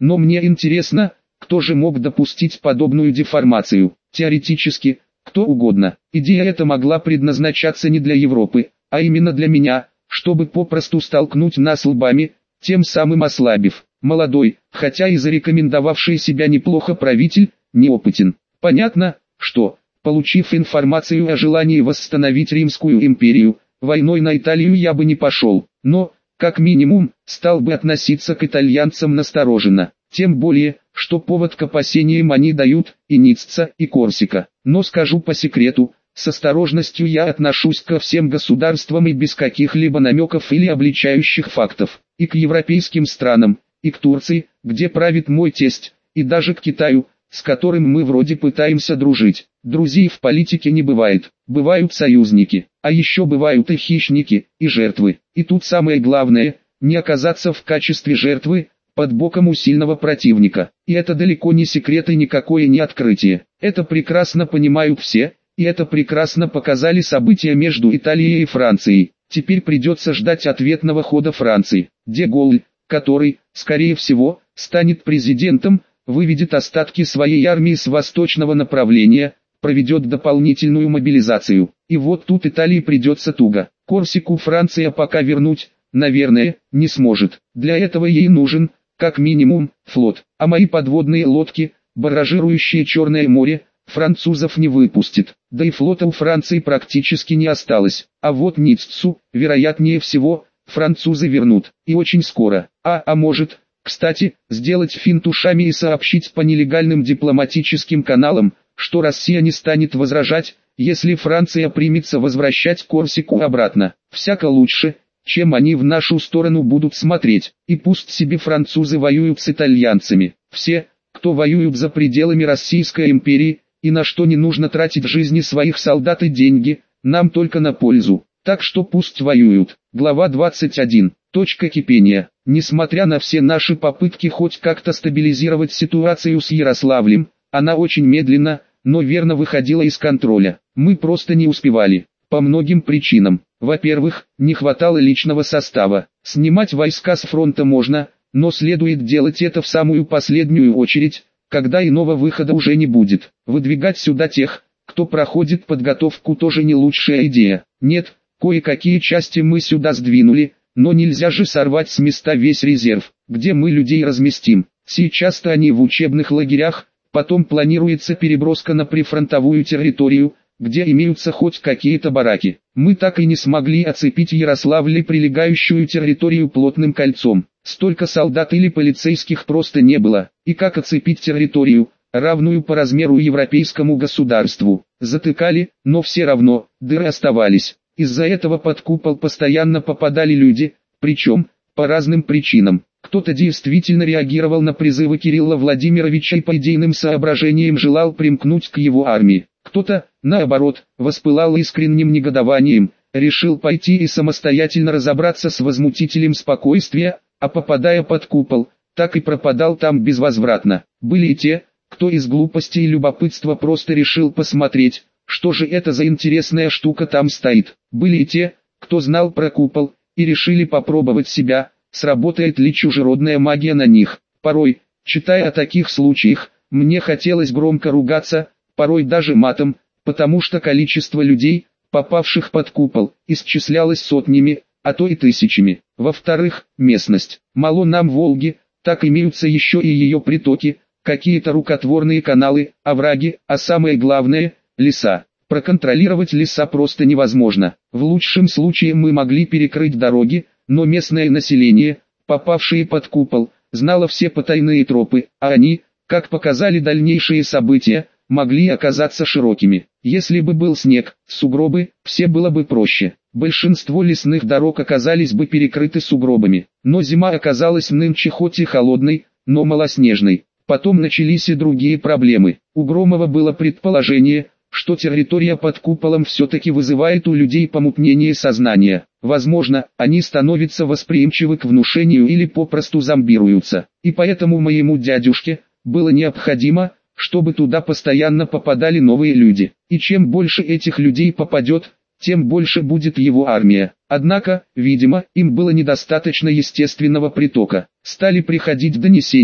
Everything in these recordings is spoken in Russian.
Но мне интересно, кто же мог допустить подобную деформацию? Теоретически, кто угодно. Идея эта могла предназначаться не для Европы, а именно для меня, чтобы попросту столкнуть нас лбами, тем самым ослабив. Молодой, хотя и зарекомендовавший себя неплохо правитель, неопытен. Понятно, что, получив информацию о желании восстановить Римскую империю, войной на Италию я бы не пошел, но, как минимум, стал бы относиться к итальянцам настороженно. Тем более, что повод к опасениям они дают и Ницца, и Корсика. Но скажу по секрету, с осторожностью я отношусь ко всем государствам и без каких-либо намеков или обличающих фактов. И к европейским странам, и к Турции, где правит мой тесть, и даже к Китаю, с которым мы вроде пытаемся дружить. Друзей в политике не бывает, бывают союзники, а еще бывают и хищники, и жертвы. И тут самое главное, не оказаться в качестве жертвы, под боком у сильного противника. И это далеко не секрет и никакое не открытие. Это прекрасно понимают все, и это прекрасно показали события между Италией и Францией. Теперь придется ждать ответного хода Франции. Де Голль, который, скорее всего, станет президентом, выведет остатки своей армии с восточного направления, проведет дополнительную мобилизацию. И вот тут Италии придется туго. Корсику Франция пока вернуть, наверное, не сможет. Для этого ей нужен, как минимум, флот. А мои подводные лодки, баражирующие Черное море, французов не выпустит. Да и флота у Франции практически не осталось. А вот Ниццу, вероятнее всего, французы вернут. И очень скоро. А может, кстати, сделать финт ушами и сообщить по нелегальным дипломатическим каналам, что Россия не станет возражать, если Франция примется возвращать Корсику обратно. Всяко лучше, чем они в нашу сторону будут смотреть. И пусть себе французы воюют с итальянцами. Все, кто воюют за пределами Российской империи, и на что не нужно тратить жизни своих солдат и деньги, нам только на пользу. Так что пусть воюют. Глава 21. Точка кипения. Несмотря на все наши попытки хоть как-то стабилизировать ситуацию с Ярославлем, она очень медленно, но верно выходила из контроля. Мы просто не успевали. По многим причинам. Во-первых, не хватало личного состава. Снимать войска с фронта можно, но следует делать это в самую последнюю очередь, когда иного выхода уже не будет. Выдвигать сюда тех, кто проходит подготовку, тоже не лучшая идея. Нет, кое-какие части мы сюда сдвинули, но нельзя же сорвать с места весь резерв. Где мы людей разместим? Сейчас-то они в учебных лагерях, потом планируется переброска на прифронтовую территорию, где имеются хоть какие-то бараки. Мы так и не смогли оцепить Ярославль и прилегающую территорию плотным кольцом. Столько солдат или полицейских просто не было. И как оцепить территорию, равную по размеру европейскому государству? Затыкали, но все равно, дыры оставались. Из-за этого под купол постоянно попадали люди, причем, по разным причинам. Кто-то действительно реагировал на призывы Кирилла Владимировича и по идейным соображениям желал примкнуть к его армии. Кто-то, наоборот, воспылал искренним негодованием, решил пойти и самостоятельно разобраться с возмутителем спокойствия, а попадая под купол, так и пропадал там безвозвратно. Были и те, кто из глупости и любопытства просто решил посмотреть, что же это за интересная штука там стоит. Были и те, кто знал про купол, и решили попробовать себя, сработает ли чужеродная магия на них. Порой, читая о таких случаях, мне хотелось громко ругаться, порой даже матом, потому что количество людей, попавших под купол, исчислялось сотнями, а то и тысячами. Во-вторых, местность. Мало нам Волги, так имеются еще и ее притоки, какие-то рукотворные каналы, овраги, а самое главное – леса. Проконтролировать леса просто невозможно. В лучшем случае мы могли перекрыть дороги, но местное население, попавшее под купол, знало все потайные тропы, а они, как показали дальнейшие события, могли оказаться широкими. Если бы был снег, сугробы, все было бы проще. Большинство лесных дорог оказались бы перекрыты сугробами. Но зима оказалась нынче хоть и холодной, но малоснежной. Потом начались и другие проблемы. У Громова было предположение, что территория под куполом все-таки вызывает у людей помутнение сознания. Возможно, они становятся восприимчивы к внушению или попросту зомбируются. И поэтому моему дядюшке было необходимо, чтобы туда постоянно попадали новые люди. И чем больше этих людей попадет, тем больше будет его армия. Однако, видимо, им было недостаточно естественного притока. Стали приходить донесения,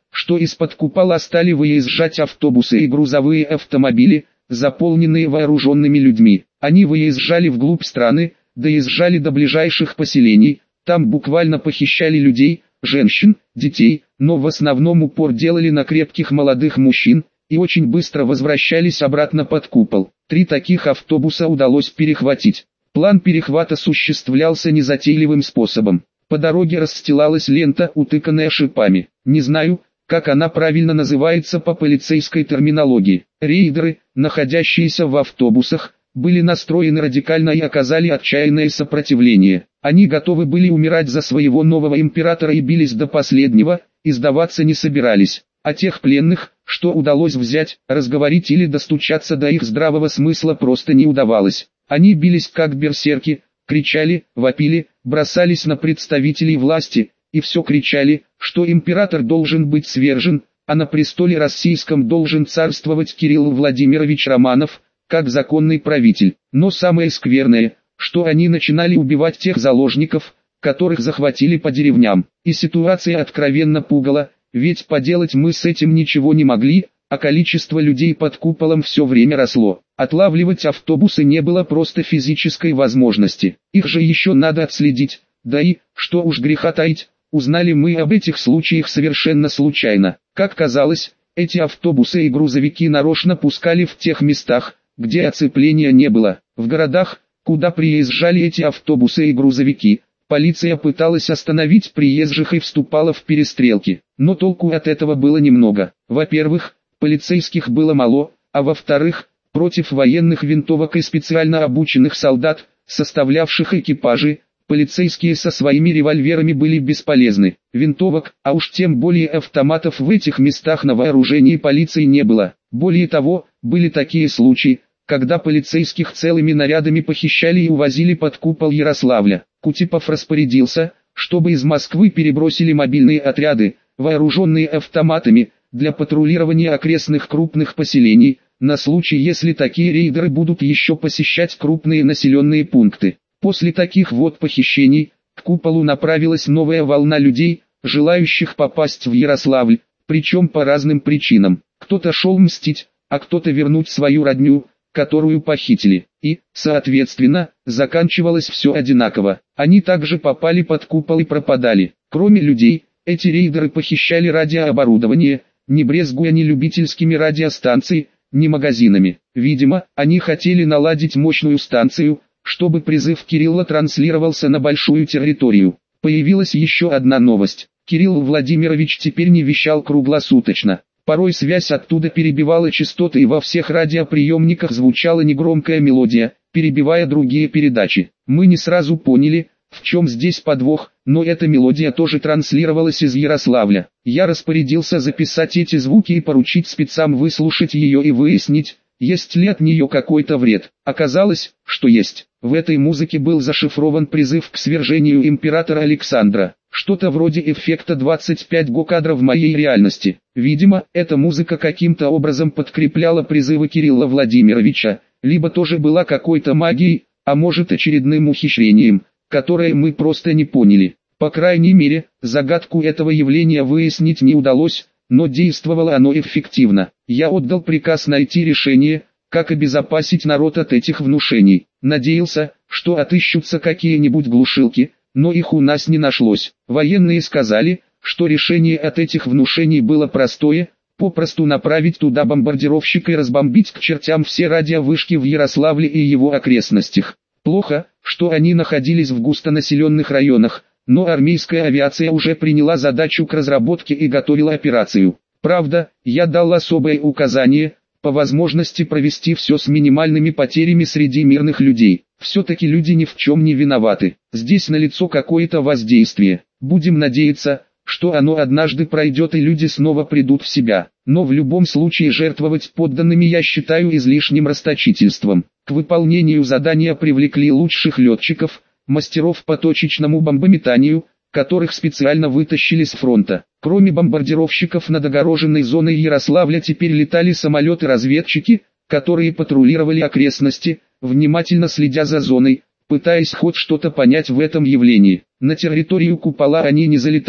что из-под купола стали выезжать автобусы и грузовые автомобили, заполненные вооруженными людьми. Они выезжали вглубь страны, доезжали до ближайших поселений, там буквально похищали людей, женщин, детей, но в основном упор делали на крепких молодых мужчин, и очень быстро возвращались обратно под купол. 3 таких автобуса удалось перехватить. План перехвата осуществлялся незатейливым способом. По дороге расстилалась лента, утыканная шипами. Не знаю, как она правильно называется по полицейской терминологии. Рейдеры, находящиеся в автобусах, были настроены радикально и оказали отчаянное сопротивление. Они готовы были умирать за своего нового императора и бились до последнего, и сдаваться не собирались. А тех пленных, что удалось взять, разговорить или достучаться до их здравого смысла просто не удавалось. Они бились как берсерки, кричали, вопили, бросались на представителей власти, и все кричали, что император должен быть свержен, а на престоле российском должен царствовать Кирилл Владимирович Романов, как законный правитель. Но самое скверное, что они начинали убивать тех заложников, которых захватили по деревням. И ситуация откровенно пугала, ведь поделать мы с этим ничего не могли, а количество людей под куполом все время росло. Отлавливать автобусы не было просто физической возможности. Их же еще надо отследить, да и, что уж греха таить, узнали мы об этих случаях совершенно случайно. Как казалось, эти автобусы и грузовики нарочно пускали в тех местах, где оцепления не было. В городах, куда приезжали эти автобусы и грузовики, полиция пыталась остановить приезжих и вступала в перестрелки. Но толку от этого было немного. Во-первых, полицейских было мало, а во-вторых, против военных винтовок и специально обученных солдат, составлявших экипажи, полицейские со своими револьверами были бесполезны. Винтовок, а уж тем более автоматов в этих местах на вооружении полиции не было. Более того, были такие случаи, когда полицейских целыми нарядами похищали и увозили под купол Ярославля. Кутепов распорядился, чтобы из Москвы перебросили мобильные отряды, вооруженные автоматами, для патрулирования окрестных крупных поселений, на случай если такие рейдеры будут еще посещать крупные населенные пункты. После таких вот похищений, к куполу направилась новая волна людей, желающих попасть в Ярославль, причем по разным причинам. Кто-то шел мстить, а кто-то вернуть свою родню, которую похитили. И, соответственно, заканчивалось все одинаково. Они также попали под купол и пропадали. Кроме людей, эти рейдеры похищали радиооборудование, не брезгуя ни любительскими радиостанциями, ни магазинами. Видимо, они хотели наладить мощную станцию, чтобы призыв Кирилла транслировался на большую территорию. Появилась еще одна новость. Кирилл Владимирович теперь не вещал круглосуточно. Порой связь оттуда перебивала частоты и во всех радиоприемниках звучала негромкая мелодия, перебивая другие передачи. Мы не сразу поняли, в чем здесь подвох, но эта мелодия тоже транслировалась из Ярославля. Я распорядился записать эти звуки и поручить спецам выслушать ее и выяснить, есть ли от нее какой-то вред. Оказалось, что есть. В этой музыке был зашифрован призыв к свержению императора Александра. Что-то вроде эффекта 25 го-кадра в моей реальности. Видимо, эта музыка каким-то образом подкрепляла призывы Кирилла Владимировича, либо тоже была какой-то магией, а может очередным ухищрением, которое мы просто не поняли. По крайней мере, загадку этого явления выяснить не удалось, но действовало оно эффективно. Я отдал приказ найти решение, как обезопасить народ от этих внушений. Надеялся, что отыщутся какие-нибудь глушилки, но их у нас не нашлось. Военные сказали, что решение от этих внушений было простое, попросту направить туда бомбардировщик и разбомбить к чертям все радиовышки в Ярославле и его окрестностях. Плохо, что они находились в густонаселенных районах, но армейская авиация уже приняла задачу к разработке и готовила операцию. Правда, я дал особое указание, по возможности провести все с минимальными потерями среди мирных людей. Все-таки люди ни в чем не виноваты. Здесь налицо какое-то воздействие. Будем надеяться, что оно однажды пройдет и люди снова придут в себя. Но в любом случае жертвовать подданными я считаю излишним расточительством. К выполнению задания привлекли лучших летчиков, мастеров по точечному бомбометанию, которых специально вытащили с фронта. Кроме бомбардировщиков над огороженной зоной Ярославля теперь летали самолеты-разведчики, которые патрулировали окрестности, внимательно следя за зоной, пытаясь хоть что-то понять в этом явлении. На территорию купола они не залетали,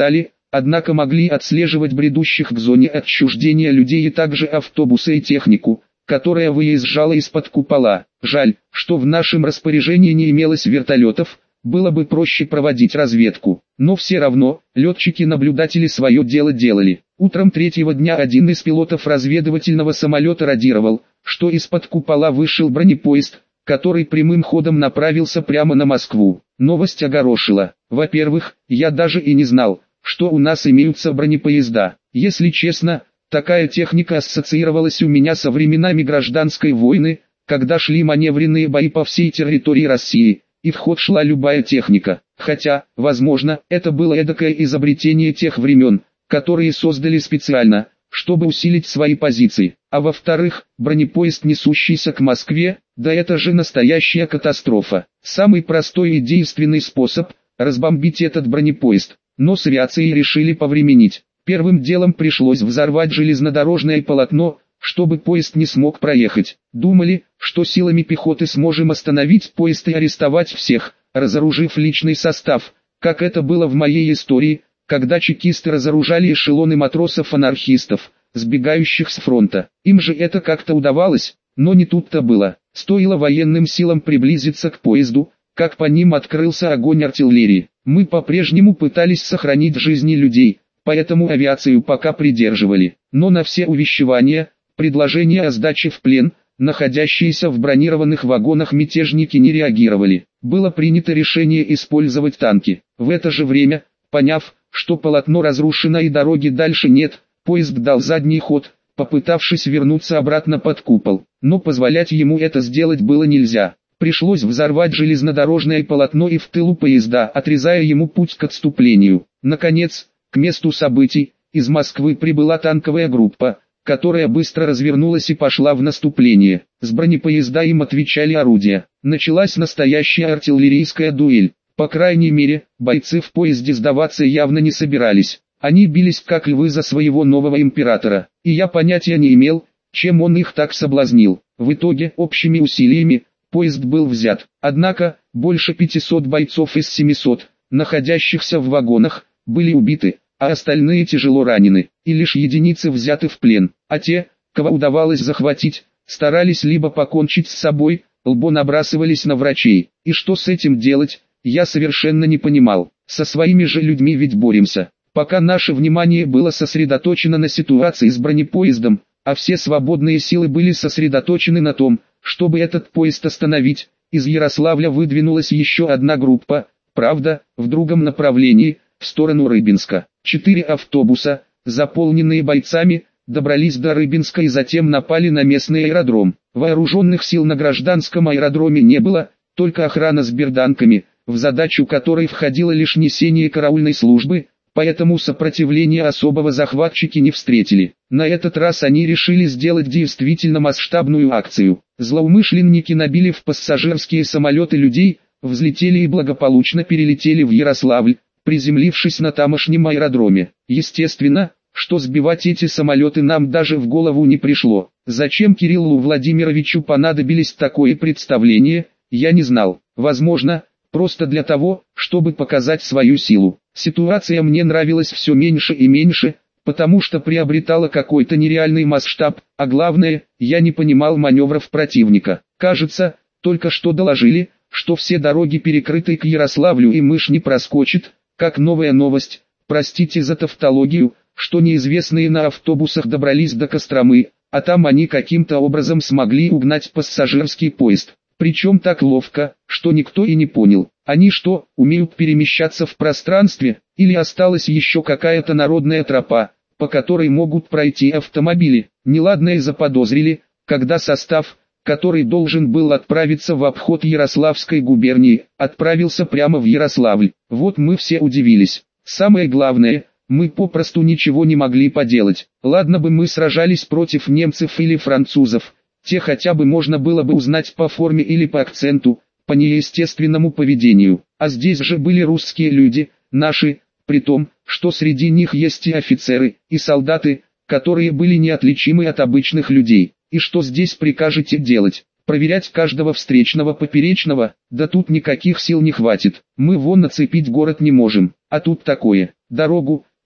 однако могли отслеживать бредущих к зоне отчуждения людей и также автобусы и технику, которая выезжала из-под купола. Жаль, что в нашем распоряжении не имелось вертолетов, было бы проще проводить разведку. Но все равно, летчики-наблюдатели свое дело делали. Утром третьего дня один из пилотов разведывательного самолета радировал, что из-под купола вышел бронепоезд, который прямым ходом направился прямо на Москву. Новость огорошила. Во-первых, я даже и не знал, что у нас имеются бронепоезда. Если честно, такая техника ассоциировалась у меня со временами гражданской войны, когда шли маневренные бои по всей территории России, и в ход шла любая техника. Хотя, возможно, это было эдакое изобретение тех времен, которые создали специально, чтобы усилить свои позиции. А во-вторых, бронепоезд, несущийся к Москве, да это же настоящая катастрофа. Самый простой и действенный способ – разбомбить этот бронепоезд. Но с авиацией решили повременить. Первым делом пришлось взорвать железнодорожное полотно, чтобы поезд не смог проехать. Думали, что силами пехоты сможем остановить поезд и арестовать всех, разоружив личный состав, как это было в моей истории, когда чекисты разоружали эшелоны матросов-анархистов, сбегающих с фронта. Им же это как-то удавалось, но не тут-то было. Стоило военным силам приблизиться к поезду, как по ним открылся огонь артиллерии. Мы по-прежнему пытались сохранить жизни людей, поэтому авиацию пока придерживали. Но на все увещевания, предложения о сдаче в плен, находящиеся в бронированных вагонах мятежники не реагировали. Было принято решение использовать танки. В это же время, поняв, что полотно разрушено и дороги дальше нет, поезд дал задний ход, попытавшись вернуться обратно под купол. Но позволять ему это сделать было нельзя. Пришлось взорвать железнодорожное полотно и в тылу поезда, отрезая ему путь к отступлению. Наконец, к месту событий, из Москвы прибыла танковая группа, которая быстро развернулась и пошла в наступление. С бронепоезда им отвечали орудия. Началась настоящая артиллерийская дуэль. По крайней мере, бойцы в поезде сдаваться явно не собирались. Они бились как львы за своего нового императора, и я понятия не имел, чем он их так соблазнил. В итоге, общими усилиями, поезд был взят. Однако, больше 500 бойцов из 700, находящихся в вагонах, были убиты, а остальные тяжело ранены, и лишь единицы взяты в плен. А те, кого удавалось захватить, старались либо покончить с собой, либо набрасывались на врачей. И что с этим делать, я совершенно не понимал. Со своими же людьми ведь боремся. Пока наше внимание было сосредоточено на ситуации с бронепоездом, а все свободные силы были сосредоточены на том, чтобы этот поезд остановить, из Ярославля выдвинулась еще одна группа, правда, в другом направлении, в сторону Рыбинска. 4 автобуса, заполненные бойцами, добрались до Рыбинска и затем напали на местный аэродром. Вооруженных сил на гражданском аэродроме не было, только охрана с берданками, в задачу которой входило лишь несение караульной службы, поэтому сопротивления особого захватчики не встретили. На этот раз они решили сделать действительно масштабную акцию. Злоумышленники набили в пассажирские самолеты людей, взлетели и благополучно перелетели в Ярославль, приземлившись на тамошнем аэродроме. Естественно, что сбивать эти самолеты нам даже в голову не пришло. Зачем Кириллу Владимировичу понадобились такое представление, я не знал. Возможно, просто для того, чтобы показать свою силу. Ситуация мне нравилась все меньше и меньше, потому что приобретала какой-то нереальный масштаб, а главное, я не понимал маневров противника. Кажется, только что доложили, что все дороги перекрыты к Ярославлю и мышь не проскочит, как новая новость, простите за тавтологию, что неизвестные на автобусах добрались до Костромы, а там они каким-то образом смогли угнать пассажирский поезд. Причем так ловко, что никто и не понял, они что, умеют перемещаться в пространстве, или осталась еще какая-то народная тропа, по которой могут пройти автомобили. Неладное заподозрили, когда состав, который должен был отправиться в обход Ярославской губернии, отправился прямо в Ярославль. Вот мы все удивились. Самое главное, мы попросту ничего не могли поделать. Ладно бы мы сражались против немцев или французов, те хотя бы можно было бы узнать по форме или по акценту, по неестественному поведению. А здесь же были русские люди, наши, при том, что среди них есть и офицеры, и солдаты, которые были неотличимы от обычных людей. И что здесь прикажете делать? Проверять каждого встречного поперечного? Да тут никаких сил не хватит. Мы вон нацепить город не можем, а тут такое. Дорогу,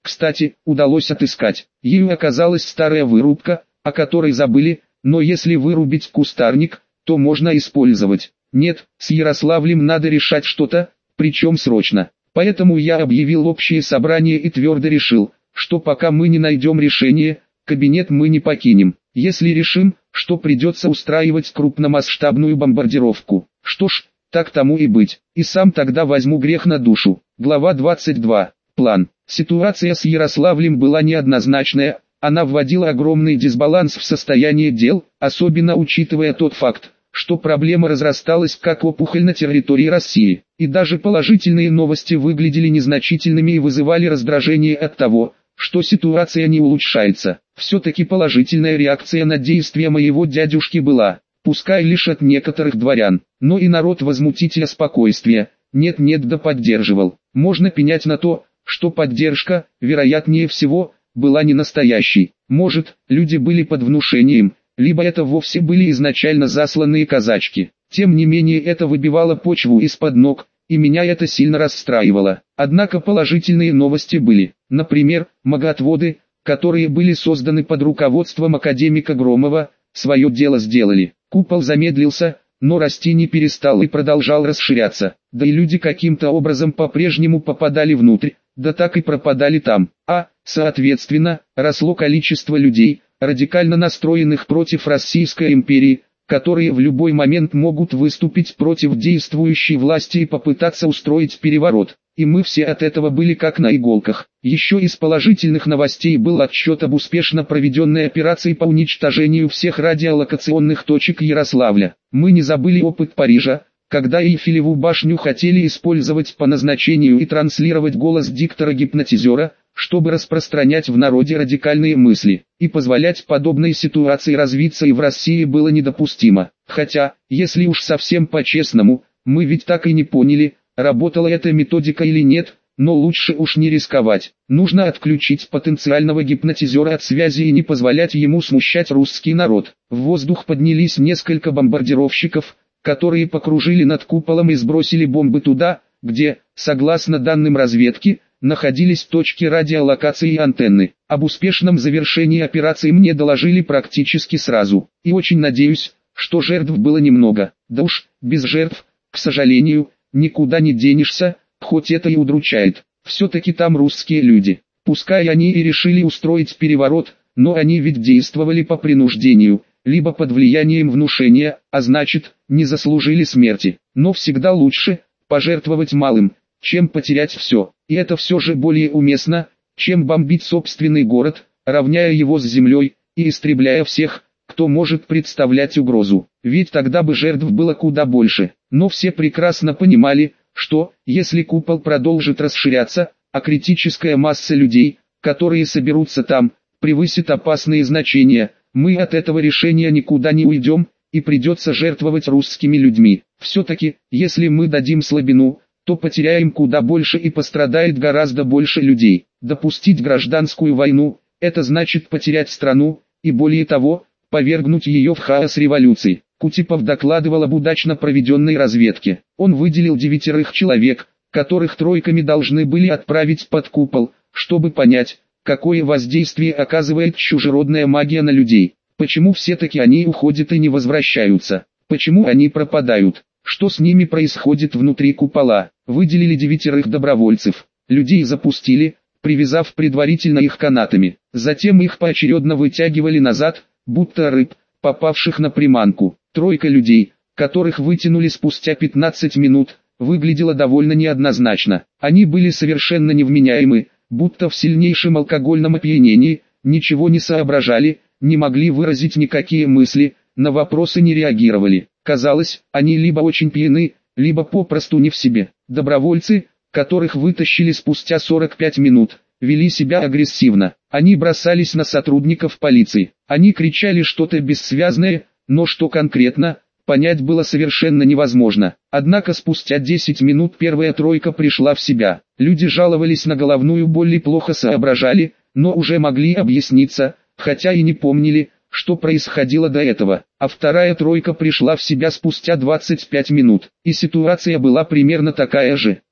Кстати, удалось отыскать. Ею оказалась старая вырубка, о которой забыли, но если вырубить кустарник, то можно использовать. Нет, с Ярославлем надо решать что-то, причем срочно. Поэтому я объявил общее собрание и твердо решил, что пока мы не найдем решение, кабинет мы не покинем. Если решим, что придется устраивать крупномасштабную бомбардировку. Что ж, так тому и быть. И сам тогда возьму грех на душу. Глава 22. План. Ситуация с Ярославлем была неоднозначная, она вводила огромный дисбаланс в состояние дел, особенно учитывая тот факт, что проблема разрасталась как опухоль на территории России. И даже положительные новости выглядели незначительными и вызывали раздражение от того, что ситуация не улучшается. Все-таки положительная реакция на действия моего дядюшки была, пускай лишь от некоторых дворян, но и народ возмутителя спокойствия, нет-нет да поддерживал. Можно пенять на то, что поддержка, вероятнее всего, была не настоящей. Может, люди были под внушением, либо это вовсе были изначально засланные казачки. Тем не менее это выбивало почву из-под ног, и меня это сильно расстраивало. Однако положительные новости были. Например, магоотводы, которые были созданы под руководством академика Громова, свое дело сделали. Купол замедлился, но расти не перестал и продолжал расширяться. Да и люди каким-то образом по-прежнему попадали внутрь, да так и пропадали там. Соответственно, росло количество людей, радикально настроенных против Российской империи, которые в любой момент могут выступить против действующей власти и попытаться устроить переворот. И мы все от этого были как на иголках. Еще из положительных новостей был отчет об успешно проведенной операции по уничтожению всех радиолокационных точек Ярославля. Мы не забыли опыт Парижа, когда Эйфелеву башню хотели использовать по назначению и транслировать голос диктора-гипнотизера, чтобы распространять в народе радикальные мысли, и позволять подобной ситуации развиться и в России было недопустимо. Хотя, если уж совсем по-честному, мы ведь так и не поняли, работала эта методика или нет, но лучше уж не рисковать. Нужно отключить потенциального гипнотизера от связи и не позволять ему смущать русский народ. В воздух поднялись несколько бомбардировщиков, которые покружили над куполом и сбросили бомбы туда, где, согласно данным разведки, находились точки радиолокации и антенны. Об успешном завершении операции мне доложили практически сразу. И очень надеюсь, что жертв было немного. Да уж, без жертв, к сожалению, никуда не денешься, хоть это и удручает. Все-таки там русские люди. Пускай они и решили устроить переворот, но они ведь действовали по принуждению, либо под влиянием внушения, а значит, не заслужили смерти. Но всегда лучше пожертвовать малым, чем потерять все. И это все же более уместно, чем бомбить собственный город, равняя его с землей, и истребляя всех, кто может представлять угрозу. Ведь тогда бы жертв было куда больше. Но все прекрасно понимали, что, если купол продолжит расширяться, а критическая масса людей, которые соберутся там, превысит опасные значения, мы от этого решения никуда не уйдем, и придется жертвовать русскими людьми. Все-таки, если мы дадим слабину, то потеряем куда больше и пострадает гораздо больше людей. Допустить гражданскую войну – это значит потерять страну, и более того, повергнуть ее в хаос революции. Кутепов докладывал об удачно проведенной разведке. Он выделил 9 человек, которых тройками должны были отправить под купол, чтобы понять, какое воздействие оказывает чужеродная магия на людей. Почему все-таки они уходят и не возвращаются? Почему они пропадают? Что с ними происходит внутри купола? Выделили 9 добровольцев. Людей запустили, привязав предварительно их канатами. Затем их поочередно вытягивали назад, будто рыб, попавших на приманку. Тройка людей, которых вытянули спустя 15 минут, выглядела довольно неоднозначно. Они были совершенно невменяемы, будто в сильнейшем алкогольном опьянении, ничего не соображали, не могли выразить никакие мысли, на вопросы не реагировали. Казалось, они либо очень пьяны, либо попросту не в себе. Добровольцы, которых вытащили спустя 45 минут, вели себя агрессивно. Они бросались на сотрудников полиции. Они кричали что-то бессвязное, но что конкретно, понять было совершенно невозможно. Однако спустя 10 минут первая тройка пришла в себя. Люди жаловались на головную боль и плохо соображали, но уже могли объясниться, хотя и не помнили, что происходило до этого. А вторая тройка пришла в себя спустя 25 минут. И ситуация была примерно такая же.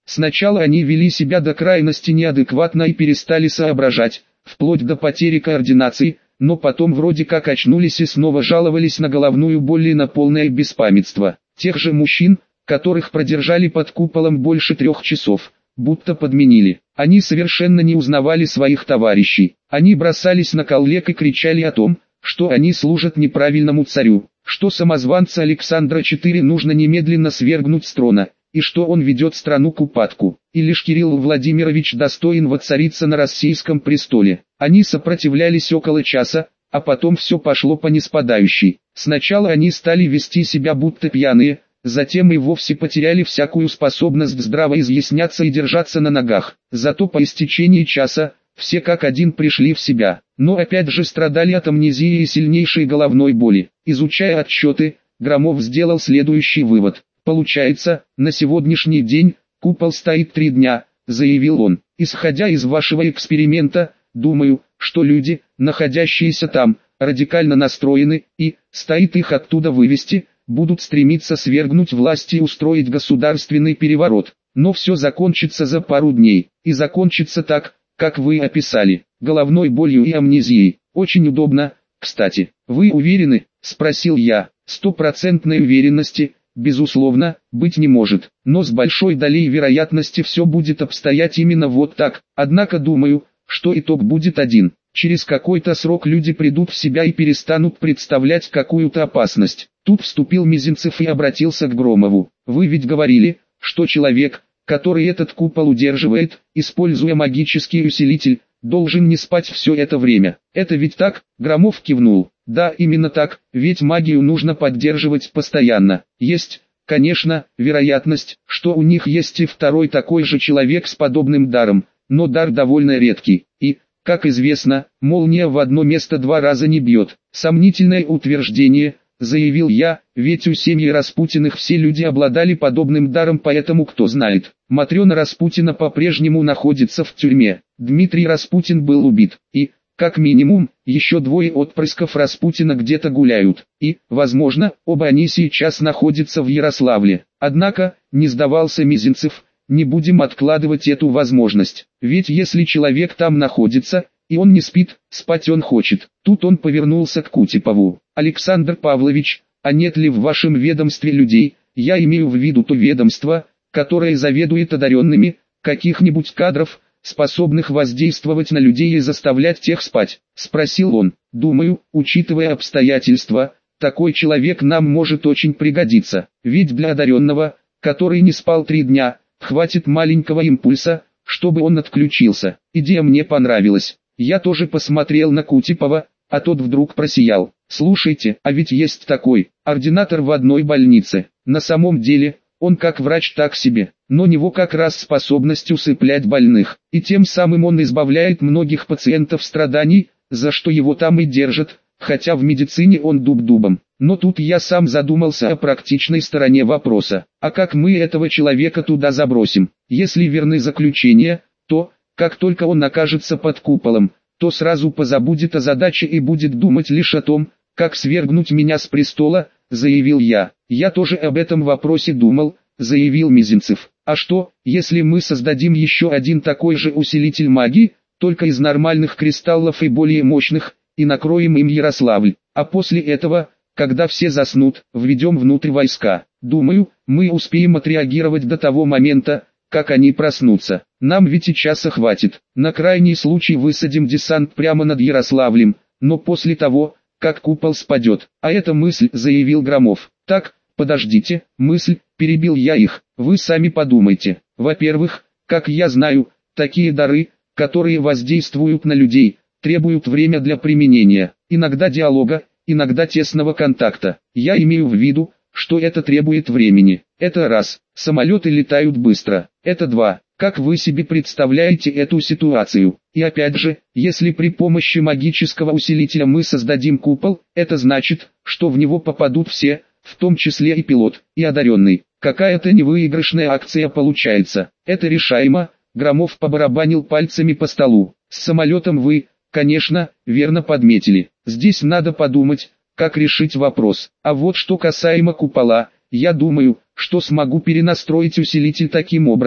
Сначала они вели себя до крайности неадекватно и перестали соображать, вплоть до потери координации, но потом вроде как очнулись и снова жаловались на головную боль и на полное беспамятство. Тех же мужчин, которых продержали под куполом больше 3 часов, будто подменили. Они совершенно не узнавали своих товарищей. Они бросались на коллег и кричали о том, что они служат неправильному царю, что самозванца Александра IV нужно немедленно свергнуть с трона, и что он ведет страну к упадку, и лишь Кирилл Владимирович достоин воцариться на российском престоле. Они сопротивлялись около часа, а потом все пошло по ниспадающей. Сначала они стали вести себя будто пьяные, затем и вовсе потеряли всякую способность здраво изъясняться и держаться на ногах. Зато по истечении часа, все как один пришли в себя, но опять же страдали от амнезии и сильнейшей головной боли. Изучая отчеты, Громов сделал следующий вывод. «Получается, на сегодняшний день, купол стоит 3 дня», заявил он. «Исходя из вашего эксперимента, думаю, что люди, находящиеся там, радикально настроены, и, стоит их оттуда вывести, будут стремиться свергнуть власть и устроить государственный переворот. Но все закончится за пару дней, и закончится так, как вы описали, головной болью и амнезией. Очень удобно, кстати». «Вы уверены?» – спросил я. «Стопроцентной уверенности, безусловно, быть не может, но с большой долей вероятности все будет обстоять именно вот так. Однако думаю, что итог будет один. Через какой-то срок люди придут в себя и перестанут представлять какую-то опасность». Тут вступил Мизинцев и обратился к Громову. «Вы ведь говорили, что человек, который этот купол удерживает, используя магический усилитель, должен не спать все это время. Это ведь так?» Громов кивнул. «Да, именно так, ведь магию нужно поддерживать постоянно. Есть, конечно, вероятность, что у них есть и второй такой же человек с подобным даром, но дар довольно редкий, и, как известно, молния в одно место 2 раза не бьет». «Сомнительное утверждение», заявил я, ведь у семьи Распутиных все люди обладали подобным даром, поэтому кто знает. Матрена Распутина по-прежнему находится в тюрьме, Дмитрий Распутин был убит, и, как минимум, еще 2 отпрысков Распутина где-то гуляют, и, возможно, оба они сейчас находятся в Ярославле. Однако, не сдавался Мизинцев, не будем откладывать эту возможность, ведь если человек там находится, и он не спит, спать он хочет. Тут он повернулся к Кутепову. «Александр Павлович, а нет ли в вашем ведомстве людей, я имею в виду то ведомство, которое заведует одаренными, каких-нибудь кадров, способных воздействовать на людей и заставлять тех спать?» – спросил он. «Думаю, учитывая обстоятельства, такой человек нам может очень пригодиться, ведь для одаренного, который не спал 3 дня, хватит маленького импульса, чтобы он отключился». Идея мне понравилась. Я тоже посмотрел на Кутепова, а тот вдруг просиял. «Слушайте, а ведь есть такой, ординатор в одной больнице. На самом деле, он как врач так себе, но у него как раз способность усыплять больных, и тем самым он избавляет многих пациентов страданий, за что его там и держат, хотя в медицине он дуб дубом». Но тут я сам задумался о практичной стороне вопроса. А как мы этого человека туда забросим? Если верны заключения, то, как только он окажется под куполом, то сразу позабудет о задаче и будет думать лишь о том, как свергнуть меня с престола, заявил я. «Я тоже об этом вопросе думал», заявил Мизинцев. «А что, если мы создадим еще один такой же усилитель магии, только из нормальных кристаллов и более мощных, и накроем им Ярославль, а после этого, когда все заснут, введем внутрь войска? Думаю, мы успеем отреагировать до того момента, как они проснутся. Нам ведь и часа хватит. На крайний случай высадим десант прямо над Ярославлем, но после того, как купол спадет». «А эта мысль», заявил Громов. «Так, подождите, мысль», перебил я их. «Вы сами подумайте. Во-первых, как я знаю, такие дары, которые воздействуют на людей, требуют время для применения, иногда диалога, иногда тесного контакта. Я имею в виду, что это требует времени. Это раз. Самолеты летают быстро. Это два. Как вы себе представляете эту ситуацию? И опять же, если при помощи магического усилителя мы создадим купол, это значит, что в него попадут все, в том числе и пилот, и одаренный. Какая-то невыигрышная акция получается. Это решаемо». Громов побарабанил пальцами по столу. «С самолетом вы, конечно, верно подметили. Здесь надо подумать, как решить вопрос. А вот что касаемо купола, я думаю, что смогу перенастроить усилитель таким образом,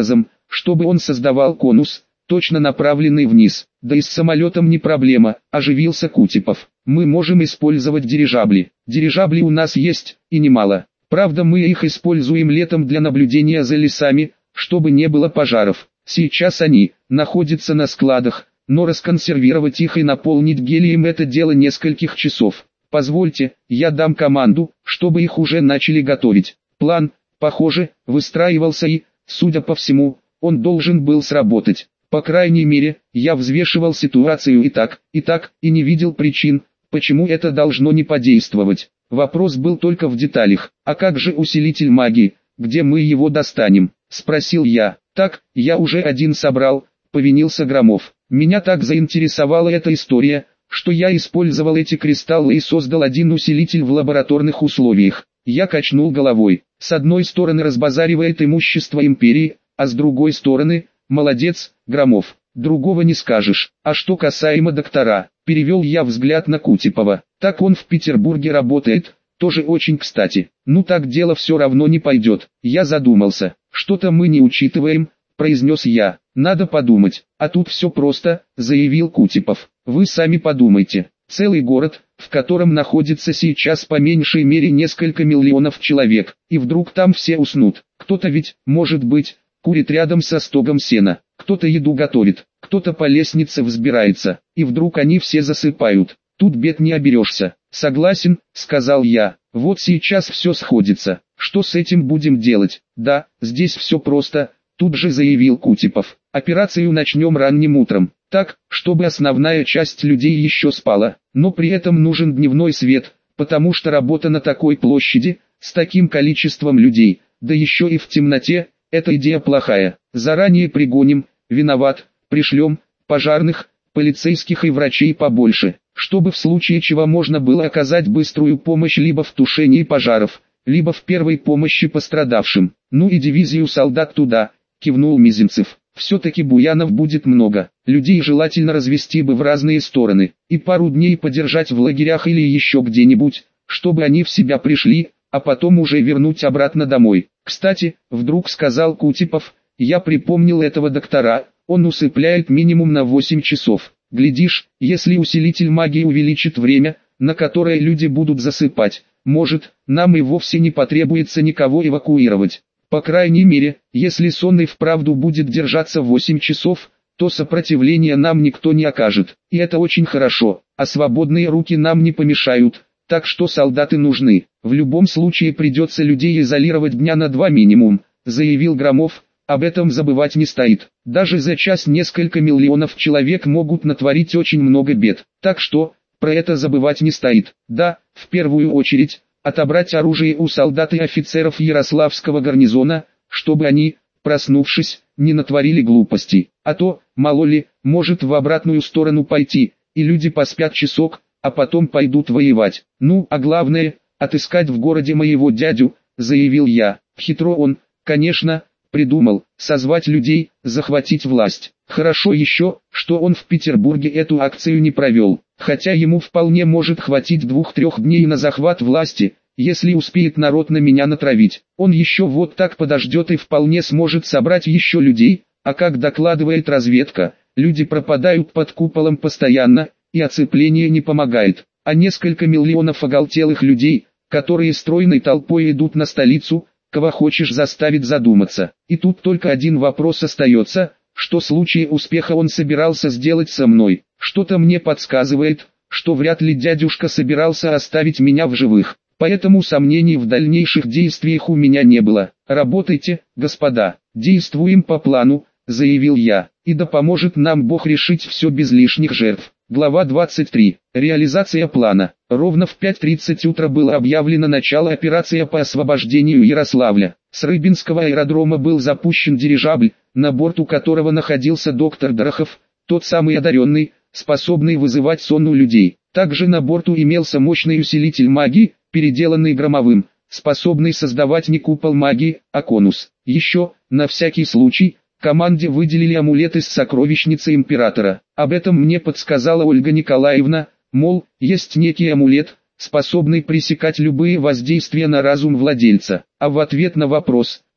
чтобы он создавал конус, точно направленный вниз. Да и с самолетом не проблема, оживился Кутепов. Мы можем использовать дирижабли. Дирижабли у нас есть, и немало. Правда, мы их используем летом для наблюдения за лесами, чтобы не было пожаров. Сейчас они находятся на складах, но расконсервировать их и наполнить гелием — это дело нескольких часов. Позвольте, я дам команду, чтобы их уже начали готовить. План, похоже, выстраивался и, судя по всему, он должен был сработать. По крайней мере, я взвешивал ситуацию и так, и не видел причин, почему это должно не подействовать. Вопрос был только в деталях. А как же усилитель магии, где мы его достанем? Спросил я. Так, я уже один собрал, повинился Громов. Меня так заинтересовала эта история, что я использовал эти кристаллы и создал один усилитель в лабораторных условиях. Я качнул головой. С одной стороны разбазаривает имущество империи, а с другой стороны, молодец, Громов. Другого не скажешь. А что касаемо доктора, перевел я взгляд на Кутепова. Так он в Петербурге работает, тоже очень кстати. Ну так дело все равно не пойдет. Я задумался. Что-то мы не учитываем, произнес я. Надо подумать. А тут все просто, заявил Кутепов. Вы сами подумайте. Целый город, в котором находится сейчас по меньшей мере несколько миллионов человек, и вдруг там все уснут. Кто-то ведь, может быть, курит рядом со стогом сена, кто-то еду готовит, кто-то по лестнице взбирается, и вдруг они все засыпают. Тут бед не оберешься. Согласен, сказал я. Вот сейчас все сходится. Что с этим будем делать? Да, здесь все просто, тут же заявил Кутепов. Операцию начнем ранним утром, так, чтобы основная часть людей еще спала, но при этом нужен дневной свет, потому что работа на такой площади, с таким количеством людей, да еще и в темноте, эта идея плохая. Заранее пригоним, виноват, пришлем, пожарных, полицейских и врачей побольше, чтобы в случае чего можно было оказать быструю помощь либо в тушении пожаров, либо в первой помощи пострадавшим. Ну и дивизию солдат туда, кивнул Мизинцев. Все-таки буянов будет много, людей желательно развести бы в разные стороны, и пару дней подержать в лагерях или еще где-нибудь, чтобы они в себя пришли, а потом уже вернуть обратно домой. Кстати, вдруг сказал Кутепов, я припомнил этого доктора, он усыпляет минимум на 8 часов. Глядишь, если усилитель магии увеличит время, на которое люди будут засыпать, может, нам и вовсе не потребуется никого эвакуировать. По крайней мере, если сон и вправду будет держаться 8 часов, то сопротивления нам никто не окажет. И это очень хорошо, а свободные руки нам не помешают, так что солдаты нужны. В любом случае придется людей изолировать дня на 2 минимум, заявил Громов. Об этом забывать не стоит. Даже за час несколько миллионов человек могут натворить очень много бед. Так что, про это забывать не стоит. Да, в первую очередь, отобрать оружие у солдат и офицеров Ярославского гарнизона, чтобы они, проснувшись, не натворили глупостей. А то, мало ли, может в обратную сторону пойти, и люди поспят часок, а потом пойдут воевать. Ну, а главное, отыскать в городе моего дядю, заявил я. Хитро он, конечно, придумал, созвать людей, захватить власть. Хорошо еще, что он в Петербурге эту акцию не провел, хотя ему вполне может хватить 2-3 дней на захват власти, если успеет народ на меня натравить. Он еще вот так подождет и вполне сможет собрать еще людей, а как докладывает разведка, люди пропадают под куполом постоянно, и оцепление не помогает, а несколько миллионов оголтелых людей, которые стройной толпой идут на столицу, кого хочешь заставить задуматься. И тут только один вопрос остается, что в случае успеха он собирался сделать со мной. Что-то мне подсказывает, что вряд ли дядюшка собирался оставить меня в живых, поэтому сомнений в дальнейших действиях у меня не было. Работайте, господа, действуем по плану, заявил я, и да поможет нам Бог решить все без лишних жертв. Глава 23. Реализация плана. Ровно в 5:30 утра было объявлено начало операции по освобождению Ярославля. С Рыбинского аэродрома был запущен дирижабль, на борту которого находился доктор Дорохов, тот самый одаренный, способный вызывать сон у людей. Также на борту имелся мощный усилитель магии, переделанный Громовым, способный создавать не купол магии, а конус. Еще, на всякий случай, команде выделили амулеты с сокровищницы императора. Об этом мне подсказала Ольга Николаевна, мол, есть некий амулет, способный пресекать любые воздействия на разум владельца. А в ответ на вопрос,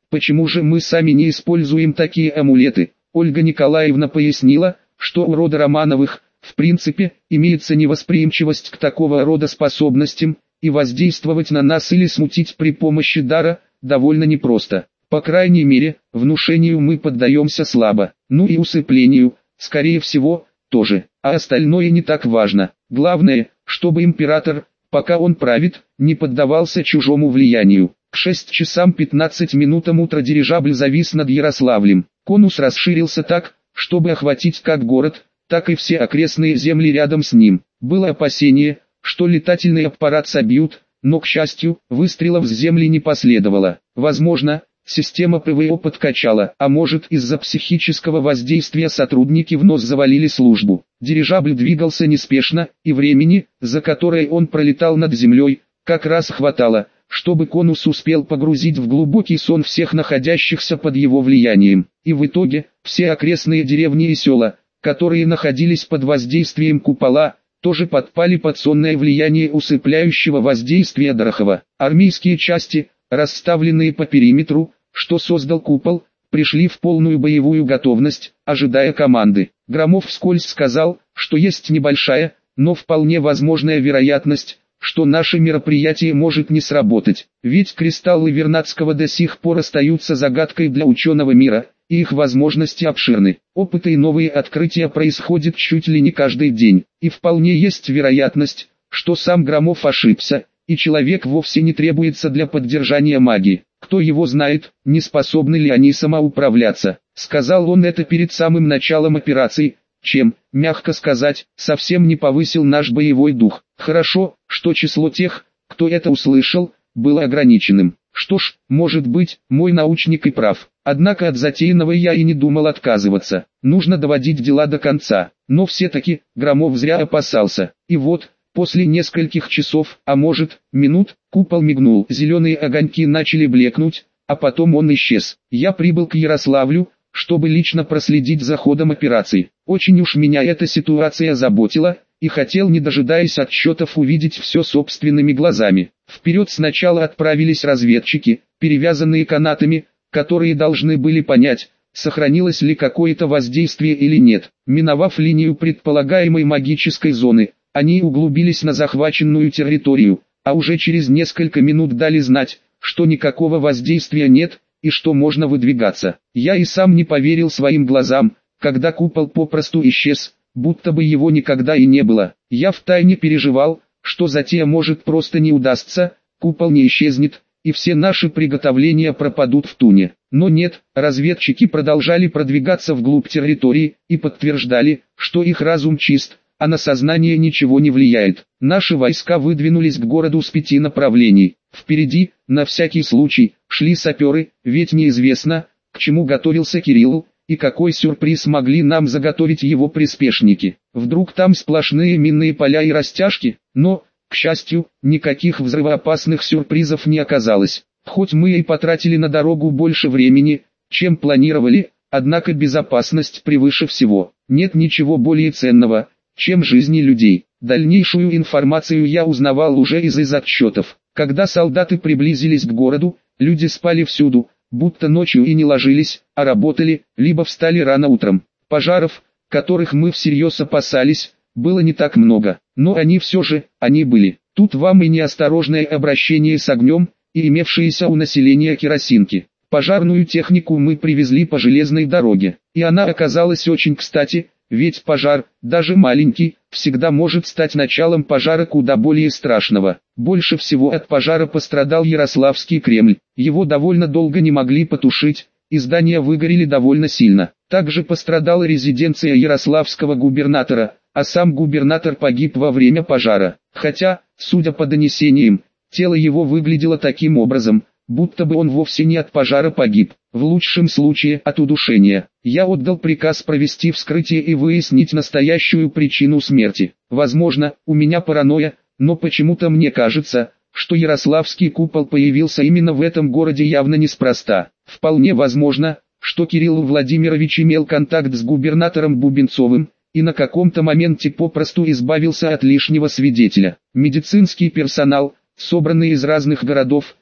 Почему же мы сами не используем такие амулеты? Ольга Николаевна пояснила, что у рода Романовых, в принципе, имеется невосприимчивость к такого рода способностям, и воздействовать на нас или смутить при помощи дара, довольно непросто. По крайней мере, внушению мы поддаемся слабо, ну и усыплению, скорее всего, тоже, а остальное не так важно. Главное, чтобы император, пока он правит, не поддавался чужому влиянию. К 6 часам 15 минутам утра дирижабль завис над Ярославлем. Конус расширился так, чтобы охватить как город, так и все окрестные земли рядом с ним. Было опасение, что летательный аппарат собьют, но, к счастью, выстрелов с земли не последовало. Возможно, система ПВО подкачала, а может, из-за психического воздействия сотрудники в нос завалили службу. Дирижабль двигался неспешно, и времени, за которое он пролетал над землей, как раз хватало, чтобы конус успел погрузить в глубокий сон всех находящихся под его влиянием. И в итоге, все окрестные деревни и села, которые находились под воздействием купола, тоже подпали под сонное влияние усыпляющего воздействия Дорохова. Армейские части, расставленные по периметру, что создал купол, пришли в полную боевую готовность, ожидая команды. Громов вскользь сказал, что есть небольшая, но вполне возможная вероятность, что наше мероприятие может не сработать, ведь кристаллы Вернадского до сих пор остаются загадкой для ученого мира, и их возможности обширны. Опыты и новые открытия происходят чуть ли не каждый день, и вполне есть вероятность, что сам Громов ошибся, и человек вовсе не требуется для поддержания магии. Кто его знает, не способны ли они самоуправляться. Сказал он это перед самым началом операции, чем, мягко сказать, совсем не повысил наш боевой дух. Хорошо, что число тех, кто это услышал, было ограниченным. Что ж, может быть, мой научник и прав. Однако от затеянного я и не думал отказываться. Нужно доводить дела до конца. Но все-таки, Громов зря опасался. И вот, после нескольких часов, а может, минут, купол мигнул. Зеленые огоньки начали блекнуть, а потом он исчез. Я прибыл к Ярославлю, чтобы лично проследить за ходом операции. Очень уж меня эта ситуация заботила, и хотел, не дожидаясь отчетов, увидеть все собственными глазами. Вперед сначала отправились разведчики, перевязанные канатами, которые должны были понять, сохранилось ли какое-то воздействие или нет. Миновав линию предполагаемой магической зоны, они углубились на захваченную территорию, а уже через несколько минут дали знать, что никакого воздействия нет, и что можно выдвигаться. Я и сам не поверил своим глазам, когда купол попросту исчез, будто бы его никогда и не было. Я втайне переживал, что затея может просто не удастся, купол не исчезнет, и все наши приготовления пропадут в туне. Но нет, разведчики продолжали продвигаться вглубь территории, и подтверждали, что их разум чист, а на сознание ничего не влияет. Наши войска выдвинулись к городу с 5 направлений. Впереди, на всякий случай, шли саперы, ведь неизвестно, к чему готовился Кирилл, и какой сюрприз могли нам заготовить его приспешники. Вдруг там сплошные минные поля и растяжки, но, к счастью, никаких взрывоопасных сюрпризов не оказалось. Хоть мы и потратили на дорогу больше времени, чем планировали, однако безопасность превыше всего. Нет ничего более ценного, чем жизни людей. Дальнейшую информацию я узнавал уже из отчетов. Когда солдаты приблизились к городу, люди спали всюду, будто ночью и не ложились, а работали, либо встали рано утром. Пожаров, которых мы всерьез опасались, было не так много, но они все же, они были. Тут вам и неосторожное обращение с огнем, и имевшиеся у населения керосинки. Пожарную технику мы привезли по железной дороге, и она оказалась очень кстати, ведь пожар, даже маленький, всегда может стать началом пожара куда более страшного. Больше всего от пожара пострадал Ярославский Кремль, его довольно долго не могли потушить, и здания выгорели довольно сильно. Также пострадала резиденция ярославского губернатора, а сам губернатор погиб во время пожара. Хотя, судя по донесениям, тело его выглядело таким образом, будто бы он вовсе не от пожара погиб, в лучшем случае от удушения. Я отдал приказ провести вскрытие и выяснить настоящую причину смерти. Возможно, у меня паранойя, но почему-то мне кажется, что Ярославский купол появился именно в этом городе явно неспроста. Вполне возможно, что Кирилл Владимирович имел контакт с губернатором Бубенцовым, и на каком-то моменте попросту избавился от лишнего свидетеля. Медицинский персонал, собранный из разных городов,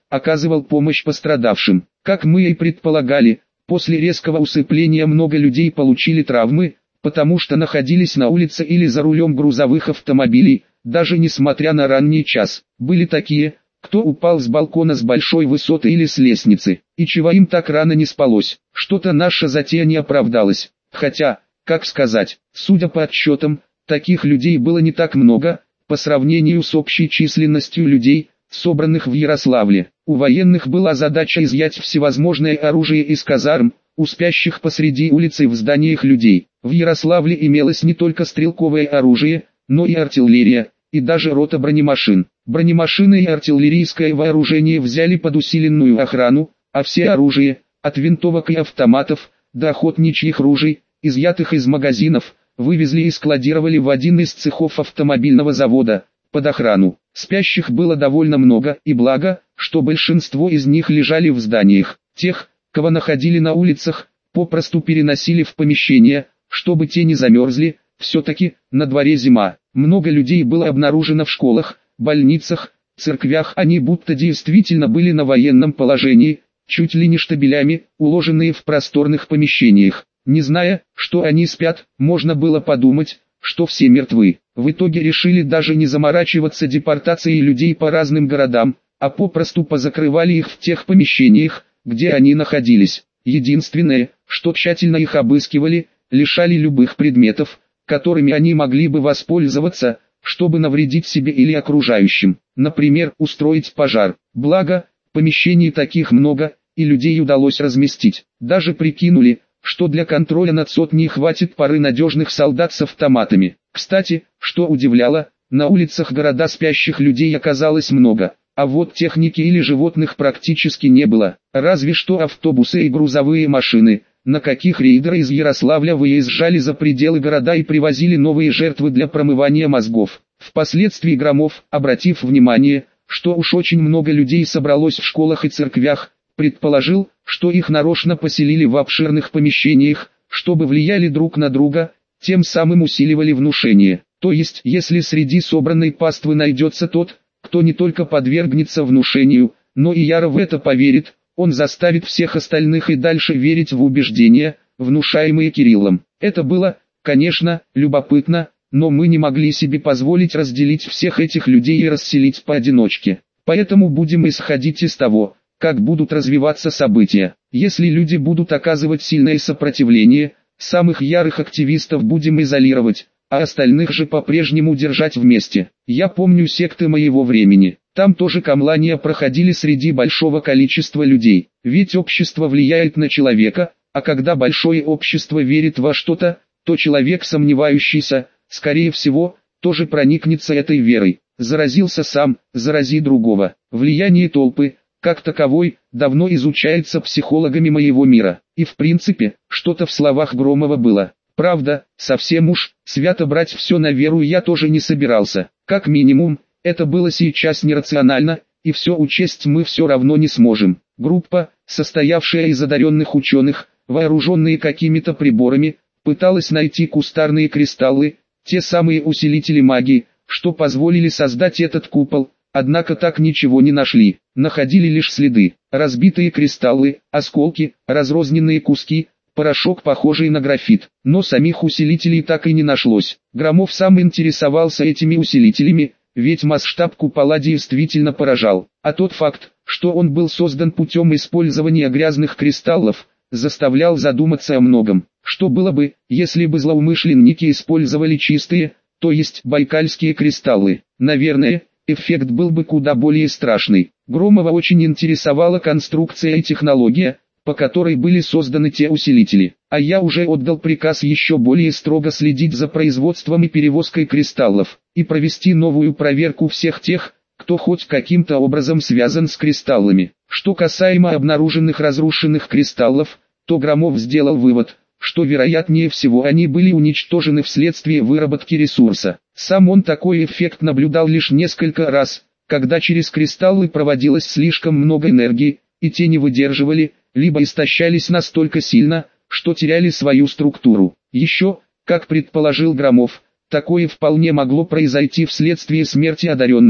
оказывал помощь пострадавшим. Как мы и предполагали, после резкого усыпления много людей получили травмы, потому что находились на улице или за рулем грузовых автомобилей, даже несмотря на ранний час. Были такие, кто упал с балкона с большой высоты или с лестницы, и чего им так рано не спалось. Что-то наша затея не оправдалась. Хотя, как сказать, судя по отчетам, таких людей было не так много, по сравнению с общей численностью людей, собранных в Ярославле. У военных была задача изъять всевозможное оружие из казарм, у спящих посреди улицы в зданиях людей. В Ярославле имелось не только стрелковое оружие, но и артиллерия, и даже рота бронемашин. Бронемашины и артиллерийское вооружение взяли под усиленную охрану, а все оружие, от винтовок и автоматов, до охотничьих ружей, изъятых из магазинов, вывезли и складировали в один из цехов автомобильного завода, под охрану. Спящих было довольно много, и благо, что большинство из них лежали в зданиях. Тех, кого находили на улицах, попросту переносили в помещения, чтобы те не замерзли. Все-таки, на дворе зима. Много людей было обнаружено в школах, больницах, церквях. Они будто действительно были на военном положении, чуть ли не штабелями, уложенные в просторных помещениях. Не зная, что они спят, можно было подумать, что все мертвы. В итоге решили даже не заморачиваться депортацией людей по разным городам, а попросту позакрывали их в тех помещениях, где они находились. Единственное, что тщательно их обыскивали, лишали любых предметов, которыми они могли бы воспользоваться, чтобы навредить себе или окружающим. Например, устроить пожар. Благо, помещений таких много, и людей удалось разместить. Даже прикинули, что для контроля над сотней хватит пары надежных солдат с автоматами. Кстати, что удивляло, на улицах города спящих людей оказалось много, а вот техники или животных практически не было, разве что автобусы и грузовые машины, на каких рейдеры из Ярославля выезжали за пределы города и привозили новые жертвы для промывания мозгов. Впоследствии Громов, обратив внимание, что уж очень много людей собралось в школах и церквях, предположил, что их нарочно поселили в обширных помещениях, чтобы влияли друг на друга, тем самым усиливали внушение. То есть, если среди собранной паствы найдется тот, кто не только подвергнется внушению, но и яро в это поверит, он заставит всех остальных и дальше верить в убеждения, внушаемые Кириллом. Это было, конечно, любопытно, но мы не могли себе позволить разделить всех этих людей и расселить поодиночке. Поэтому будем исходить из того, как будут развиваться события. Если люди будут оказывать сильное сопротивление, самых ярых активистов будем изолировать, а остальных же по-прежнему держать вместе. Я помню секты моего времени. Там тоже камлания проходили среди большого количества людей. Ведь общество влияет на человека, а когда большое общество верит во что-то, то человек, сомневающийся, скорее всего, тоже проникнется этой верой. Заразился сам, зарази другого. Влияние толпы, как таковой, давно изучается психологами моего мира. И в принципе, что-то в словах Громова было. Правда, совсем уж, свято брать все на веру я тоже не собирался. Как минимум, это было сейчас нерационально, и все учесть мы все равно не сможем. Группа, состоявшая из одаренных ученых, вооруженные какими-то приборами, пыталась найти кустарные кристаллы, те самые усилители магии, что позволили создать этот купол, однако так ничего не нашли. Находили лишь следы, разбитые кристаллы, осколки, разрозненные куски, порошок, похожий на графит. Но самих усилителей так и не нашлось. Громов сам интересовался этими усилителями, ведь масштаб купола действительно поражал. А тот факт, что он был создан путем использования грязных кристаллов, заставлял задуматься о многом. Что было бы, если бы злоумышленники использовали чистые, то есть байкальские кристаллы? Наверное, эффект был бы куда более страшный. Громова очень интересовала конструкция и технология, по которой были созданы те усилители. А я уже отдал приказ еще более строго следить за производством и перевозкой кристаллов, и провести новую проверку всех тех, кто хоть каким-то образом связан с кристаллами. Что касаемо обнаруженных разрушенных кристаллов, то Громов сделал вывод, что вероятнее всего они были уничтожены вследствие выработки ресурса. Сам он такой эффект наблюдал лишь несколько раз, когда через кристаллы проводилось слишком много энергии, и те не выдерживали, либо истощались настолько сильно, что теряли свою структуру. Еще, как предположил Громов, такое вполне могло произойти вследствие смерти одаренного,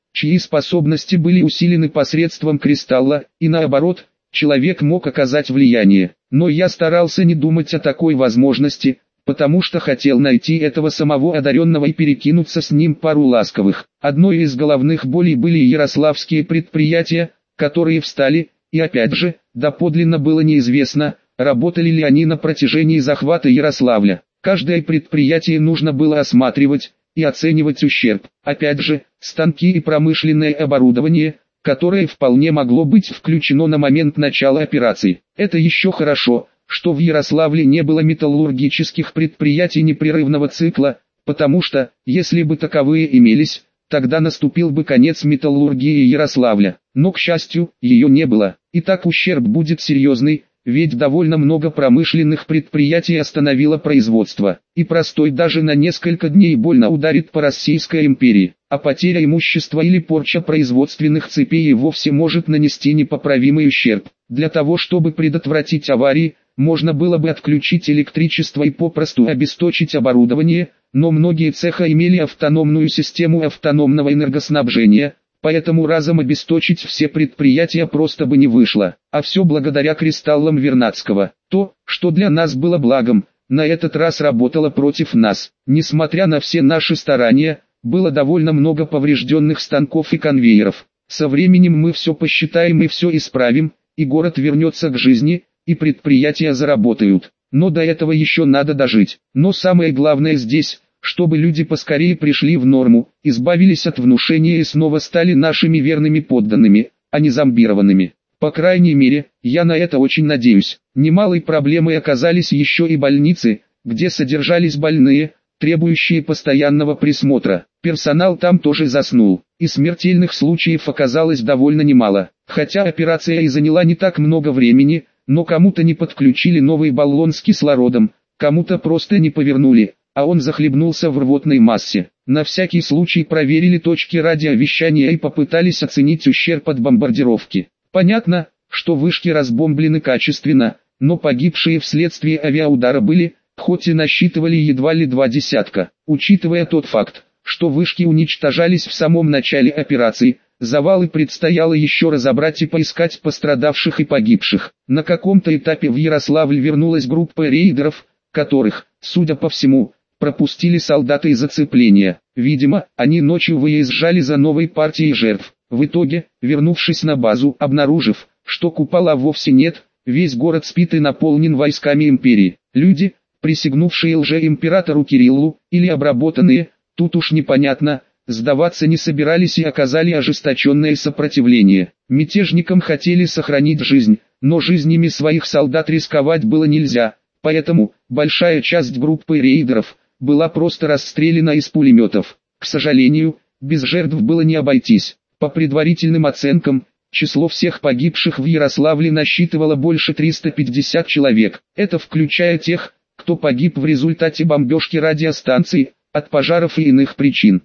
чьи способности были усилены посредством кристалла, и наоборот, человек мог оказать влияние. Но я старался не думать о такой возможности, потому что хотел найти этого самого одаренного и перекинуться с ним пару ласковых. Одной из головных болей были ярославские предприятия, которые встали, и опять же, доподлинно было неизвестно, работали ли они на протяжении захвата Ярославля. Каждое предприятие нужно было осматривать и оценивать ущерб. Опять же, станки и промышленное оборудование, которое вполне могло быть включено на момент начала операции. Это еще хорошо, что в Ярославле не было металлургических предприятий непрерывного цикла, потому что, если бы таковые имелись, тогда наступил бы конец металлургии Ярославля. Но, к счастью, ее не было. И так ущерб будет серьезный, ведь довольно много промышленных предприятий остановило производство. И простой даже на несколько дней больно ударит по Российской империи. А потеря имущества или порча производственных цепей и вовсе может нанести непоправимый ущерб. Для того, чтобы предотвратить аварии, можно было бы отключить электричество и попросту обесточить оборудование, но многие цеха имели автономную систему автономного энергоснабжения, поэтому разом обесточить все предприятия просто бы не вышло. А все благодаря кристаллам Вернадского. То, что для нас было благом, на этот раз работало против нас. Несмотря на все наши старания, было довольно много поврежденных станков и конвейеров. Со временем мы все посчитаем и все исправим, и город вернется к жизни, и предприятия заработают. Но до этого еще надо дожить. Но самое главное здесь, чтобы люди поскорее пришли в норму, избавились от внушения и снова стали нашими верными подданными, а не зомбированными. По крайней мере, я на это очень надеюсь. Немалой проблемой оказались еще и больницы, где содержались больные, требующие постоянного присмотра. Персонал там тоже заснул, и смертельных случаев оказалось довольно немало. Хотя операция и заняла не так много времени, но кому-то не подключили новый баллон с кислородом, кому-то просто не повернули, а он захлебнулся в рвотной массе. На всякий случай проверили точки радиовещания и попытались оценить ущерб от бомбардировки. Понятно, что вышки разбомблены качественно, но погибшие вследствие авиаудара были, хоть и насчитывали едва ли 2 десятка. Учитывая тот факт, что вышки уничтожались в самом начале операции, завалы предстояло еще разобрать и поискать пострадавших и погибших. На каком-то этапе в Ярославль вернулась группа рейдеров, которых, судя по всему, пропустили солдаты из оцепления. Видимо, они ночью выезжали за новой партией жертв. В итоге, вернувшись на базу, обнаружив, что купола вовсе нет, весь город спит и наполнен войсками империи. Люди, присягнувшие лже-императору Кириллу, или обработанные, тут уж непонятно, сдаваться не собирались и оказали ожесточенное сопротивление. Мятежникам хотели сохранить жизнь, но жизнями своих солдат рисковать было нельзя, поэтому большая часть группы рейдеров была просто расстреляна из пулеметов. К сожалению, без жертв было не обойтись. По предварительным оценкам, число всех погибших в Ярославле насчитывало больше 350 человек. Это включая тех, кто погиб в результате бомбежки радиостанций, от пожаров и иных причин.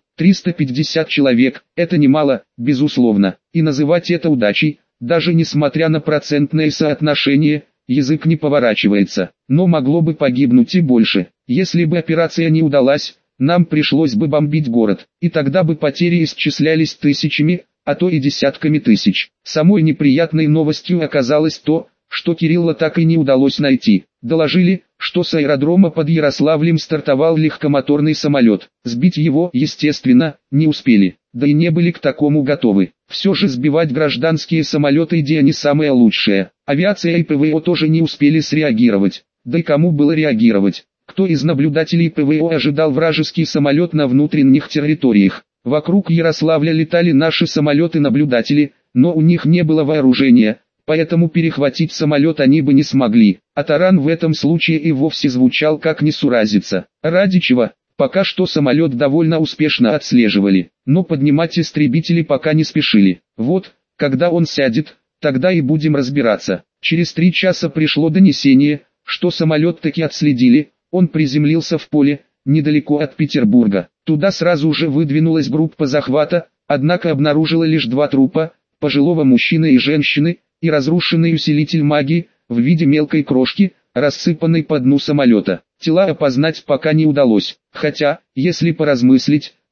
350 человек – это немало, безусловно, и называть это удачей, даже несмотря на процентное соотношение, язык не поворачивается. Но могло бы погибнуть и больше. Если бы операция не удалась, нам пришлось бы бомбить город, и тогда бы потери исчислялись тысячами, а то и десятками тысяч. Самой неприятной новостью оказалось то, что Кирилла так и не удалось найти. Доложили, что с аэродрома под Ярославлем стартовал легкомоторный самолет. Сбить его, естественно, не успели, да и не были к такому готовы. Все же сбивать гражданские самолеты идея не самая лучшая. Авиация и ПВО тоже не успели среагировать. Да и кому было реагировать? Кто из наблюдателей ПВО ожидал вражеский самолет на внутренних территориях? Вокруг Ярославля летали наши самолеты-наблюдатели, но у них не было вооружения, поэтому перехватить самолет они бы не смогли. А таран в этом случае и вовсе звучал как несуразица. Ради чего? Пока что самолет довольно успешно отслеживали, но поднимать истребители пока не спешили. Вот, когда он сядет, тогда и будем разбираться. Через 3 часа пришло донесение, что самолет таки отследили. Он приземлился в поле, недалеко от Петербурга. Туда сразу же выдвинулась группа захвата, однако обнаружила лишь 2 трупа, пожилого мужчины и женщины, и разрушенный усилитель магии, в виде мелкой крошки, рассыпанной по дну самолета. Тела опознать пока не удалось, хотя, если поразмыслить,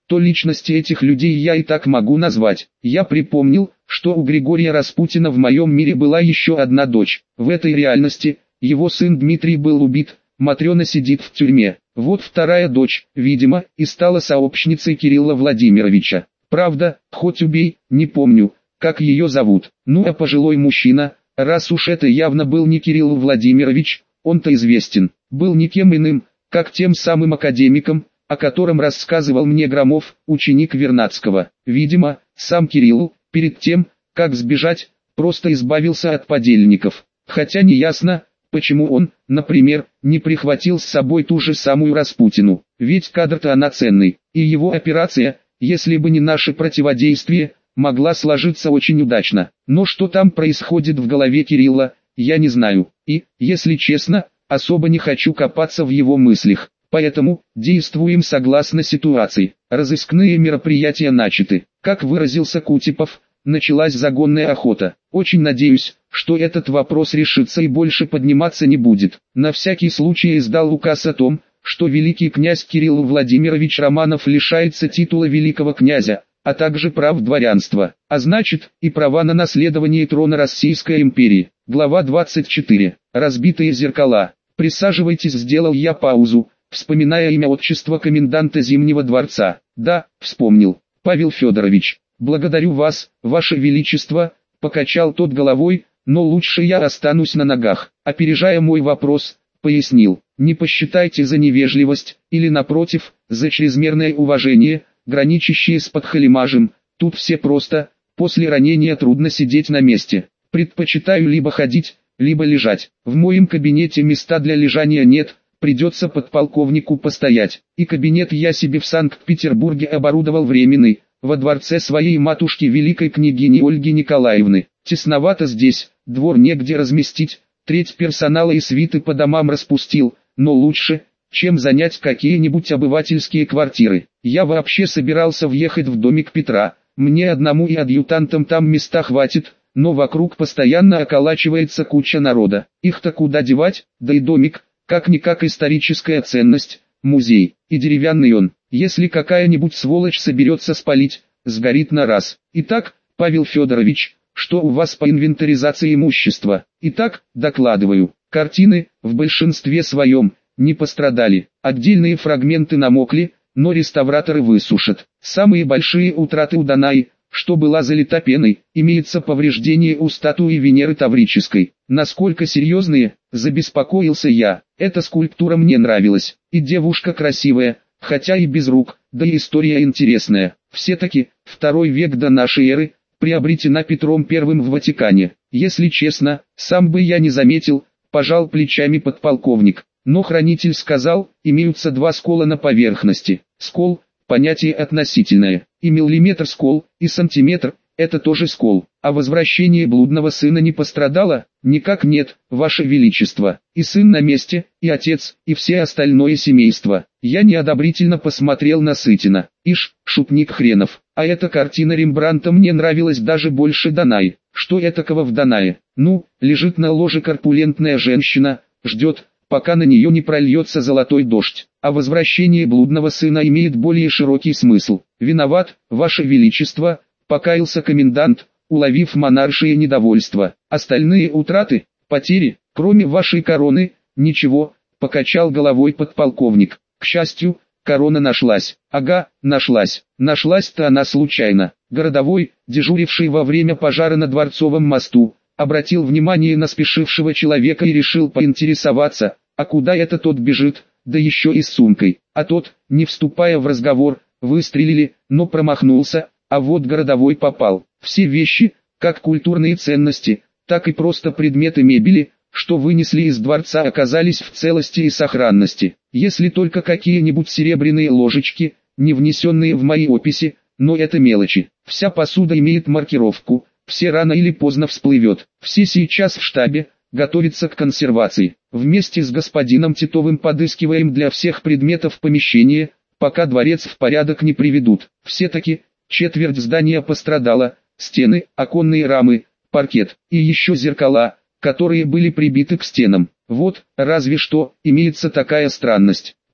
то личности этих людей я и так могу назвать. Я припомнил, что у Григория Распутина в моем мире была еще одна дочь. В этой реальности его сын Дмитрий был убит, Матрена сидит в тюрьме. Вот вторая дочь, видимо, и стала сообщницей Кирилла Владимировича. Правда, хоть убей, не помню, как ее зовут. Ну а пожилой мужчина, раз уж это явно был не Кирилл Владимирович, он-то известен, был никем иным, как тем самым академиком, о котором рассказывал мне Громов, ученик Вернадского. Видимо, сам Кирилл, перед тем, как сбежать, просто избавился от подельников. Хотя не ясно, почему он, например, не прихватил с собой ту же самую Распутину. Ведь кадр-то она ценный, и его операция, если бы не наше противодействие, могла сложиться очень удачно. Но что там происходит в голове Кирилла, я не знаю. И, если честно, особо не хочу копаться в его мыслях. Поэтому, действуем согласно ситуации. Разыскные мероприятия начаты. Как выразился Кутепов, началась загонная охота. Очень надеюсь, что этот вопрос решится и больше подниматься не будет. На всякий случай издал указ о том, что великий князь Кирилл Владимирович Романов лишается титула великого князя, а также прав дворянства, а значит, и права на наследование трона Российской империи. Глава 24. Разбитые зеркала. Присаживайтесь, сделал я паузу, вспоминая имя отчества коменданта Зимнего дворца. Да, вспомнил. Павел Федорович. Благодарю вас, ваше величество, покачал тот головой, но лучше я останусь на ногах. Опережая мой вопрос, пояснил. Не посчитайте за невежливость, или напротив, за чрезмерное уважение, граничащее с подхалимажем. Тут все просто, после ранения трудно сидеть на месте. Предпочитаю либо ходить, либо лежать. В моем кабинете места для лежания нет, придется подполковнику постоять. И кабинет я себе в Санкт-Петербурге оборудовал временный, во дворце своей матушки великой княгини Ольги Николаевны. Тесновато здесь, двор негде разместить, треть персонала и свиты по домам распустил, но лучше, чем занять какие-нибудь обывательские квартиры. Я вообще собирался въехать в домик Петра, мне одному и адъютантам там места хватит, но вокруг постоянно околачивается куча народа. Их-то куда девать, да и домик, как-никак историческая ценность, музей, и деревянный он. Если какая-нибудь сволочь соберется спалить, сгорит на раз. Итак, Павел Федорович, что у вас по инвентаризации имущества? Итак, докладываю, картины, в большинстве своем, не пострадали. Отдельные фрагменты намокли, но реставраторы высушат. Самые большие утраты у Данаи, что была залита пеной, имеется повреждение у статуи Венеры Таврической. Насколько серьезные, забеспокоился я. Эта скульптура мне нравилась, и девушка красивая, хотя и без рук, да и история интересная. Все-таки, 2 век до нашей эры, приобретена Петром I в Ватикане. Если честно, сам бы я не заметил, пожал плечами подполковник. Но хранитель сказал, имеются 2 скола на поверхности. Скол – понятие относительное. И миллиметр скол, и сантиметр – это тоже скол. А возвращение блудного сына не пострадало? Никак нет, ваше величество. И сын на месте, и отец, и все остальное семейство. Я неодобрительно посмотрел на Сытина. Ишь, шутник хренов. А эта картина Рембрандта мне нравилась даже больше Данаи. Что этакого в Данае? Ну, лежит на ложе корпулентная женщина, ждет, пока на нее не прольется золотой дождь. А возвращение блудного сына имеет более широкий смысл. Виноват, ваше величество, покаялся комендант, уловив монаршее недовольство. Остальные утраты, потери, кроме вашей короны, ничего, покачал головой подполковник. К счастью, корона нашлась. Ага, нашлась. Нашлась-то она случайно. Городовой, дежуривший во время пожара на Дворцовом мосту, обратил внимание на спешившего человека и решил поинтересоваться, а куда это тот бежит, да еще и с сумкой. А тот, не вступая в разговор, выстрелили, но промахнулся, а вот городовой попал. Все вещи, как культурные ценности, так и просто предметы мебели, что вынесли из дворца, оказались в целости и сохранности. Если только какие-нибудь серебряные ложечки, не внесенные в мои описи, но это мелочи. Вся посуда имеет маркировку, все рано или поздно всплывет. Все сейчас в штабе, готовятся к консервации. Вместе с господином Титовым подыскиваем для всех предметов помещения, пока дворец в порядок не приведут. Все-таки, четверть здания пострадала, стены, оконные рамы, паркет, и еще зеркала, которые были прибиты к стенам. Вот, разве что, имеется такая странность.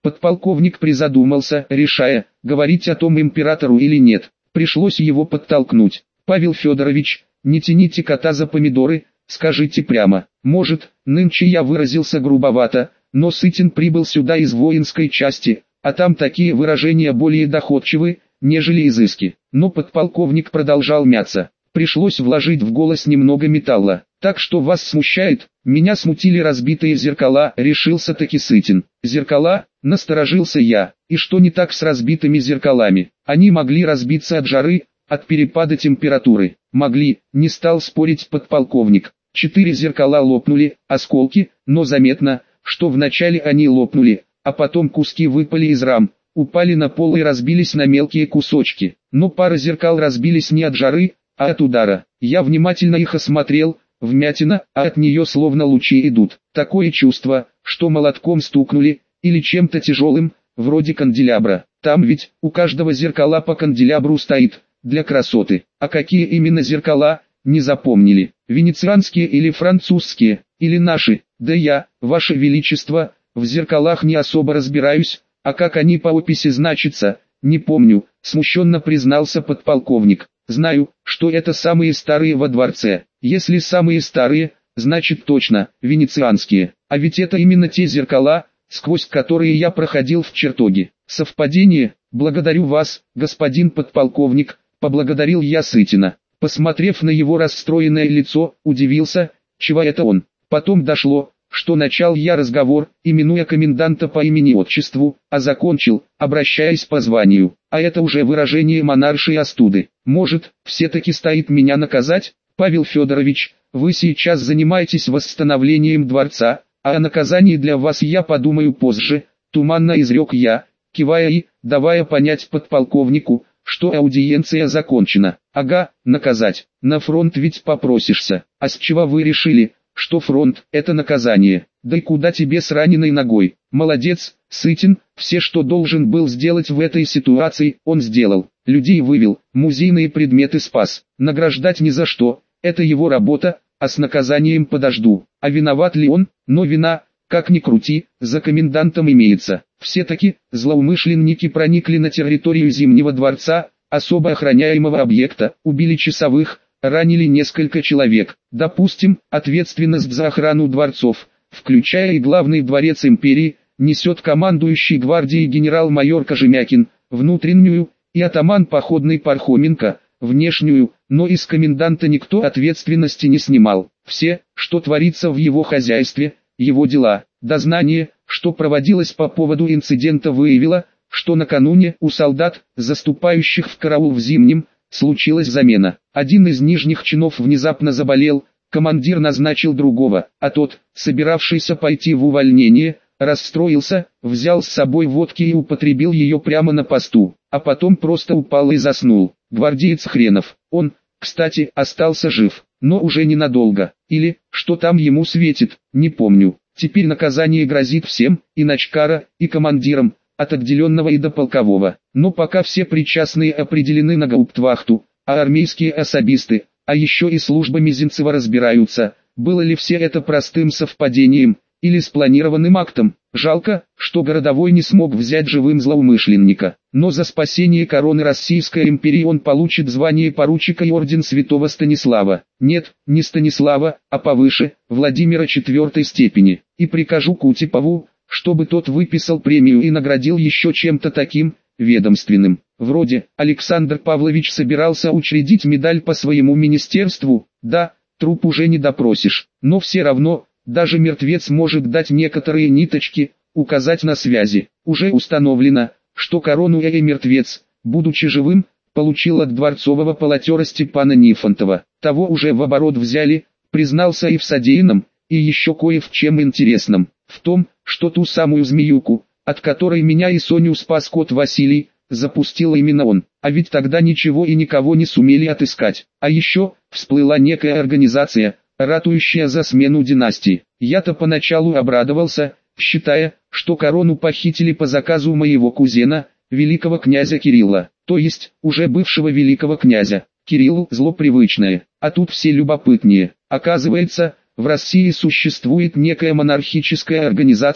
Подполковник призадумался, решая, говорить о том императору или нет. Пришлось его подтолкнуть. Павел Федорович, не тяните кота за помидоры, скажите прямо. Может, нынче я выразился грубовато, но Сытин прибыл сюда из воинской части, а там такие выражения более доходчивы, нежели изыски. Но подполковник продолжал мяться. Пришлось вложить в голос немного металла. Так что вас смущает? Меня смутили разбитые зеркала, решился таки Сытин. Зеркала? Насторожился я. И что не так с разбитыми зеркалами? Они могли разбиться от жары, от перепада температуры. Могли, не стал спорить подполковник. 4 зеркала лопнули, осколки, но заметно, что вначале они лопнули, а потом куски выпали из рам, упали на пол и разбились на мелкие кусочки. Но пара зеркал разбились не от жары, а от удара. Я внимательно их осмотрел, вмятина, а от нее словно лучи идут. Такое чувство, что молотком стукнули, или чем-то тяжелым, вроде канделябра. Там ведь у каждого зеркала по канделябру стоит, для красоты. А какие именно зеркала, не запомнили. Венецианские или французские, или наши. Да я, ваше величество, в зеркалах не особо разбираюсь, а как они по описи значатся, не помню, смущенно признался подполковник. Знаю, что это самые старые во дворце. Если самые старые, значит точно, венецианские. А ведь это именно те зеркала, сквозь которые я проходил в чертоге. Совпадение? Благодарю вас, господин подполковник, поблагодарил я Сытина. Посмотрев на его расстроенное лицо, удивился, чего это он. Потом дошло, что начал я разговор, именуя коменданта по имени-отчеству, а закончил, обращаясь по званию. А это уже выражение монаршей остуды. Может, все-таки стоит меня наказать? Павел Федорович, вы сейчас занимаетесь восстановлением дворца, а о наказании для вас я подумаю позже, туманно изрек я, кивая и давая понять подполковнику, что аудиенция закончена. Ага, наказать. На фронт ведь попросишься. А с чего вы решили, что фронт – это наказание? Да и куда тебе с раненой ногой? Молодец, Сытин, все, что должен был сделать в этой ситуации, он сделал. Людей вывел, музейные предметы спас. Награждать ни за что, это его работа, а с наказанием подожду. А виноват ли он? Но вина, как ни крути, за комендантом имеется. Все-таки, злоумышленники проникли на территорию Зимнего дворца, особо охраняемого объекта, убили часовых, ранили несколько человек. Допустим, ответственность за охрану дворцов, включая и главный дворец империи, несет командующий гвардией генерал-майор Кожемякин, внутреннюю, и атаман походный Пархоменко, внешнюю, но из коменданта никто ответственности не снимал. Все, что творится в его хозяйстве, его дела. Дознание, что проводилось по поводу инцидента, выявило, что накануне у солдат, заступающих в караул в Зимнем, случилась замена. Один из нижних чинов внезапно заболел, командир назначил другого, а тот, собиравшийся пойти в увольнение, расстроился, взял с собой водки и употребил ее прямо на посту, а потом просто упал и заснул. Гвардеец хренов. Он, кстати, остался жив, но уже ненадолго. Или, что там ему светит, не помню. Теперь наказание грозит всем, и начкара, и командирам, от отделенного и до полкового. Но пока все причастные определены на гауптвахту, а армейские особисты, а еще и служба Мизинцева разбираются, было ли все это простым совпадением, или спланированным актом. Жалко, что городовой не смог взять живым злоумышленника. Но за спасение короны Российской империи он получит звание поручика и орден святого Станислава. Нет, не Станислава, а повыше, Владимира IV степени. И прикажу Кутепову, чтобы тот выписал премию и наградил еще чем-то таким, ведомственным. Вроде, Александр Павлович собирался учредить медаль по своему министерству. Да, труп уже не допросишь, но все равно, даже мертвец может дать некоторые ниточки, указать на связи. Уже установлено, что корону мертвец, будучи живым, получил от дворцового полотера Степана Нифонтова. Того уже в оборот взяли, признался и в содеянном, и еще кое в чем интересном. В том, что ту самую змеюку, от которой меня и Соню спас кот Василий, запустил именно он. А ведь тогда ничего и никого не сумели отыскать. А еще, всплыла некая организация, ратующая за смену династии. Я-то поначалу обрадовался, считая, что корону похитили по заказу моего кузена, великого князя Кирилла, то есть, уже бывшего великого князя. Кириллу зло привычное, а тут все любопытнее. Оказывается, в России существует некая монархическая организация,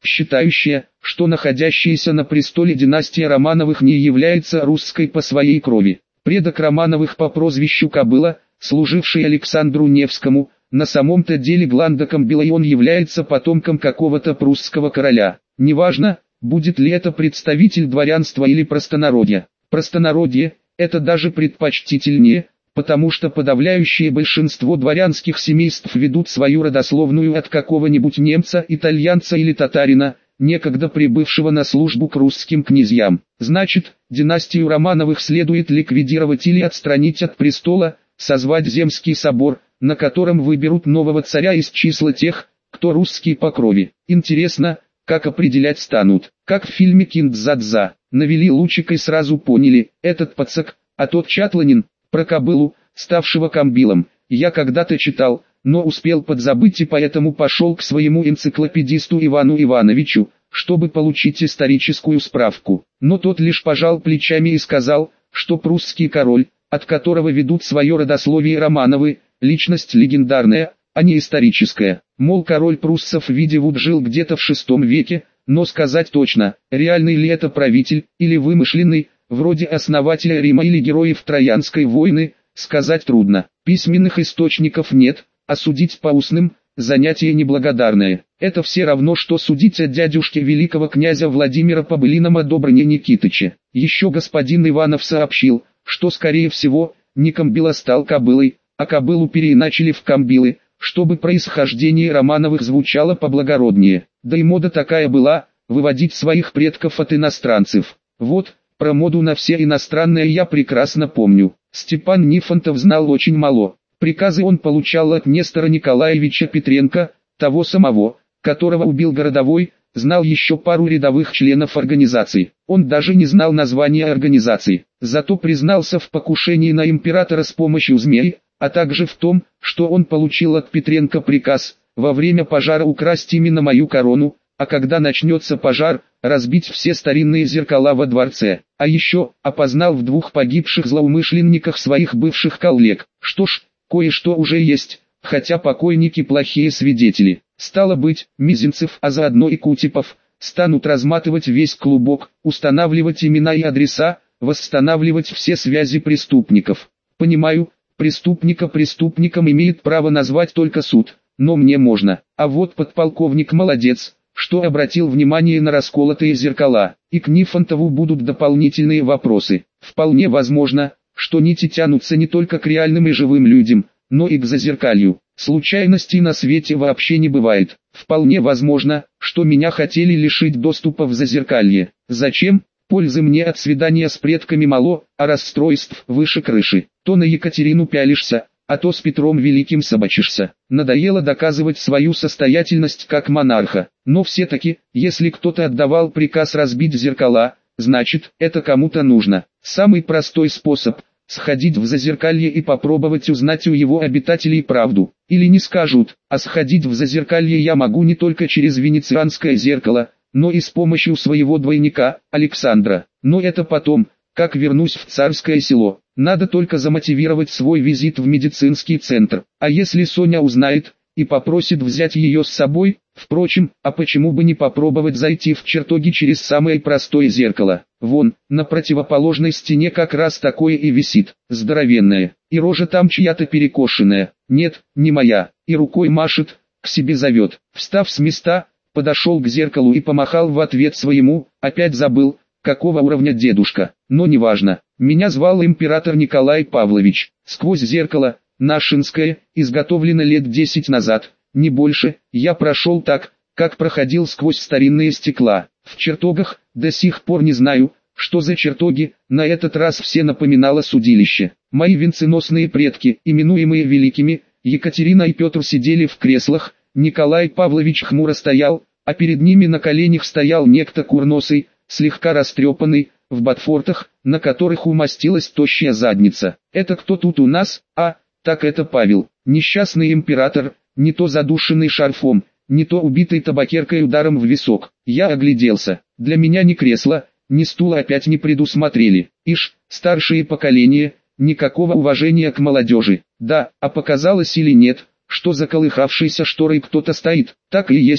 считающая, что находящаяся на престоле династия Романовых не является русской по своей крови. Предок Романовых по прозвищу Кобыла, служивший Александру Невскому, на самом-то деле Гландоком Белой, он является потомком какого-то прусского короля. Неважно, будет ли это представитель дворянства или простонародья. Простонародье – это даже предпочтительнее, потому что подавляющее большинство дворянских семейств ведут свою родословную от какого-нибудь немца, итальянца или татарина, некогда прибывшего на службу к русским князьям. Значит, династию Романовых следует ликвидировать или отстранить от престола, созвать земский собор, на котором выберут нового царя из числа тех, кто русский по крови. Интересно, как определять станут. Как в фильме «Киндзадза». Навели лучик и сразу поняли, этот пацак, а тот чатланин. Про Кобылу, ставшего комбилом, я когда-то читал, но успел подзабыть и поэтому пошел к своему энциклопедисту Ивану Ивановичу, чтобы получить историческую справку. Но тот лишь пожал плечами и сказал, что прусский король, от которого ведут свое родословие Романовы, личность легендарная, а не историческая. Мол, король пруссов Видевуд жил где-то в VI веке, но сказать точно, реальный ли это правитель, или вымышленный, вроде основателя Рима или героев Троянской войны, сказать трудно. Письменных источников нет, а судить по устным – занятие неблагодарное. Это все равно, что судить о дядюшке великого князя Владимира Побылином о Добрыне Никитыче. Еще господин Иванов сообщил, что скорее всего, не Комбила стал Кобылой, а Кобылу переиначили в Комбилы, чтобы происхождение Романовых звучало поблагороднее. Да и мода такая была – выводить своих предков от иностранцев. Вот. Про моду на все иностранное я прекрасно помню. Степан Нифонтов знал очень мало. Приказы он получал от Нестора Николаевича Петренко, того самого, которого убил городовой, знал еще пару рядовых членов организации. Он даже не знал названия организации. Зато признался в покушении на императора с помощью змей, а также в том, что он получил от Петренко приказ во время пожара украсть именно мою корону, а когда начнется пожар, разбить все старинные зеркала во дворце. А еще, опознал в двух погибших злоумышленниках своих бывших коллег. Что ж, кое-что уже есть, хотя покойники плохие свидетели. Стало быть, Мизинцев, а заодно и Кутепов, станут разматывать весь клубок, устанавливать имена и адреса, восстанавливать все связи преступников. Понимаю, преступника преступником имеет право назвать только суд, но мне можно. А вот подполковник молодец, что обратил внимание на расколотые зеркала, и к Нифонтову будут дополнительные вопросы. Вполне возможно, что нити тянутся не только к реальным и живым людям, но и к зазеркалью. Случайностей на свете вообще не бывает. Вполне возможно, что меня хотели лишить доступа в зазеркалье. Зачем? Пользы мне от свидания с предками мало, а расстройств выше крыши. То на Екатерину пялишься, а то с Петром Великим собачишься. Надоело доказывать свою состоятельность как монарха. Но все-таки, если кто-то отдавал приказ разбить зеркала, значит, это кому-то нужно. Самый простой способ – сходить в зазеркалье и попробовать узнать у его обитателей правду. Или не скажут, а сходить в зазеркалье я могу не только через венецианское зеркало, но и с помощью своего двойника, Александра. Но это потом, как вернусь в Царское Село. Надо только замотивировать свой визит в медицинский центр. А если Соня узнает и попросит взять ее с собой, впрочем, а почему бы не попробовать зайти в чертоги через самое простое зеркало? Вон, на противоположной стене как раз такое и висит, здоровенное, и рожа там чья-то перекошенная. Нет, не моя, и рукой машет, к себе зовет. Встав с места, подошел к зеркалу и помахал в ответ своему, опять забыл, какого уровня дедушка, но неважно. Меня звал император Николай Павлович. Сквозь зеркало, нашинское, изготовлено лет 10 назад, не больше, я прошел так, как проходил сквозь старинные стекла. В чертогах, до сих пор не знаю, что за чертоги, на этот раз все напоминало судилище. Мои венценосные предки, именуемые великими, Екатерина и Петр сидели в креслах, Николай Павлович хмуро стоял, а перед ними на коленях стоял некто курносый, слегка растрепанный, в ботфортах, на которых умостилась тощая задница. Это кто тут у нас? А, так это Павел, несчастный император, не то задушенный шарфом, не то убитый табакеркой ударом в висок. Я огляделся, для меня ни кресла, ни стула опять не предусмотрели. Ишь, старшие поколения, никакого уважения к молодежи. Да, а показалось или нет, что за колыхавшейся шторой кто-то стоит? Так и есть.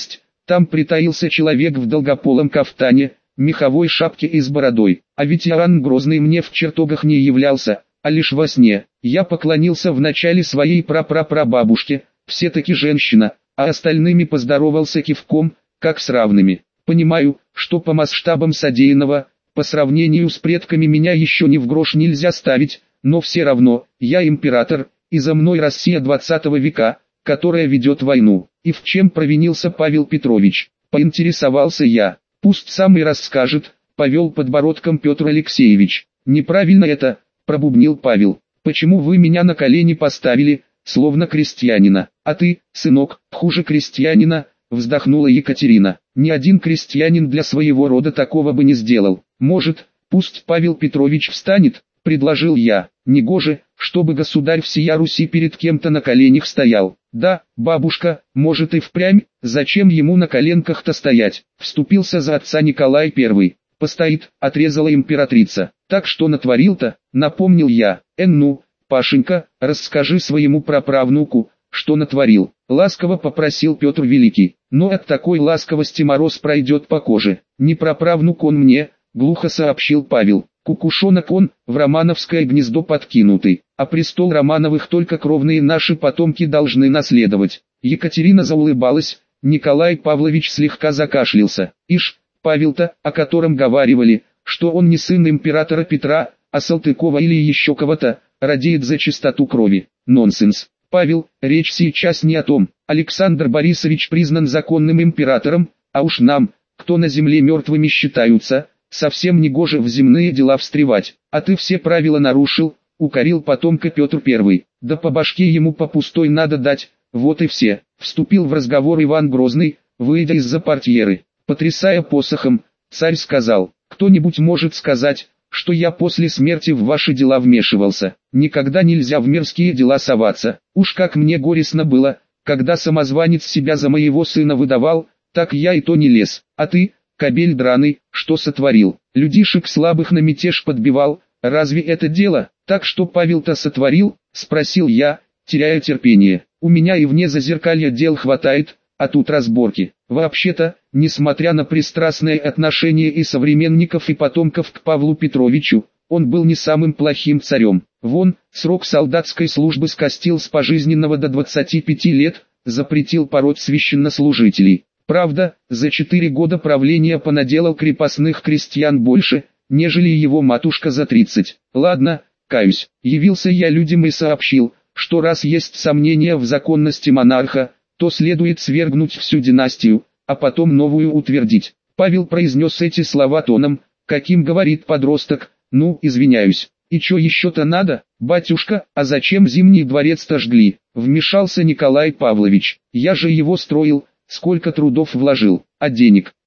Там притаился человек в долгополом кафтане, меховой шапке и с бородой. А ведь Иоанн Грозный мне в чертогах не являлся, а лишь во сне. Я поклонился вначале своей прапрапрабабушке, все-таки женщина, а остальными поздоровался кивком, как с равными. Понимаю, что по масштабам содеянного, по сравнению с предками меня еще ни в грош нельзя ставить, но все равно, я император, и за мной Россия 20 века, которая ведет войну. И в чем провинился Павел Петрович? Поинтересовался я. Пусть сам и расскажет, повел подбородком Петр Алексеевич. Неправильно это, пробубнил Павел. Почему вы меня на колени поставили, словно крестьянина? А ты, сынок, хуже крестьянина, вздохнула Екатерина. Ни один крестьянин для своего рода такого бы не сделал. Может, пусть Павел Петрович встанет, предложил я. Негоже, чтобы государь всея Руси перед кем-то на коленях стоял. Да, бабушка, может и впрямь, зачем ему на коленках-то стоять? Вступился за отца Николай I. Постоит, отрезала императрица. Так что натворил-то, напомнил я. Ну, Пашенька, расскажи своему праправнуку, что натворил. Ласково попросил Петр Великий. Но от такой ласковости мороз пройдет по коже. Не праправнук он мне, глухо сообщил Павел. Кукушонок он, в Романовское гнездо подкинутый, а престол Романовых только кровные наши потомки должны наследовать. Екатерина заулыбалась, Николай Павлович слегка закашлялся. Ишь, Павел-то, о котором говаривали, что он не сын императора Петра, а Салтыкова или еще кого-то, радеет за чистоту крови. Нонсенс. Павел, речь сейчас не о том. Александр Борисович признан законным императором, а уж нам, кто на земле мертвыми считаются, совсем не гоже в земные дела встревать. А ты все правила нарушил, укорил потомка Петр I. Да по башке ему по пустой надо дать, вот и все. Вступил в разговор Иван Грозный, выйдя из-за портьеры. Потрясая посохом, царь сказал: кто-нибудь может сказать, что я после смерти в ваши дела вмешивался? Никогда нельзя в мирские дела соваться. Уж как мне горестно было, когда самозванец себя за моего сына выдавал, так я и то не лез. А ты, кобель драный, что сотворил? Людишек слабых на мятеж подбивал, разве это дело? Так что Павел-то сотворил? Спросил я, теряя терпение. У меня и вне зазеркалья дел хватает, а тут разборки. Вообще-то, несмотря на пристрастное отношение и современников и потомков к Павлу Петровичу, он был не самым плохим царем. Вон, срок солдатской службы скостил с пожизненного до 25 лет, запретил пороть священнослужителей. Правда, за 4 года правления понаделал крепостных крестьян больше, нежели его матушка за 30. Ладно, каюсь, явился я людям и сообщил, что раз есть сомнения в законности монарха, то следует свергнуть всю династию, а потом новую утвердить. Павел произнес эти слова тоном, каким говорит подросток: ну, извиняюсь. И чё еще-то надо, батюшка, а зачем Зимний дворец-то жгли? Вмешался Николай Павлович. Я же его строил, сколько трудов вложил, а денег,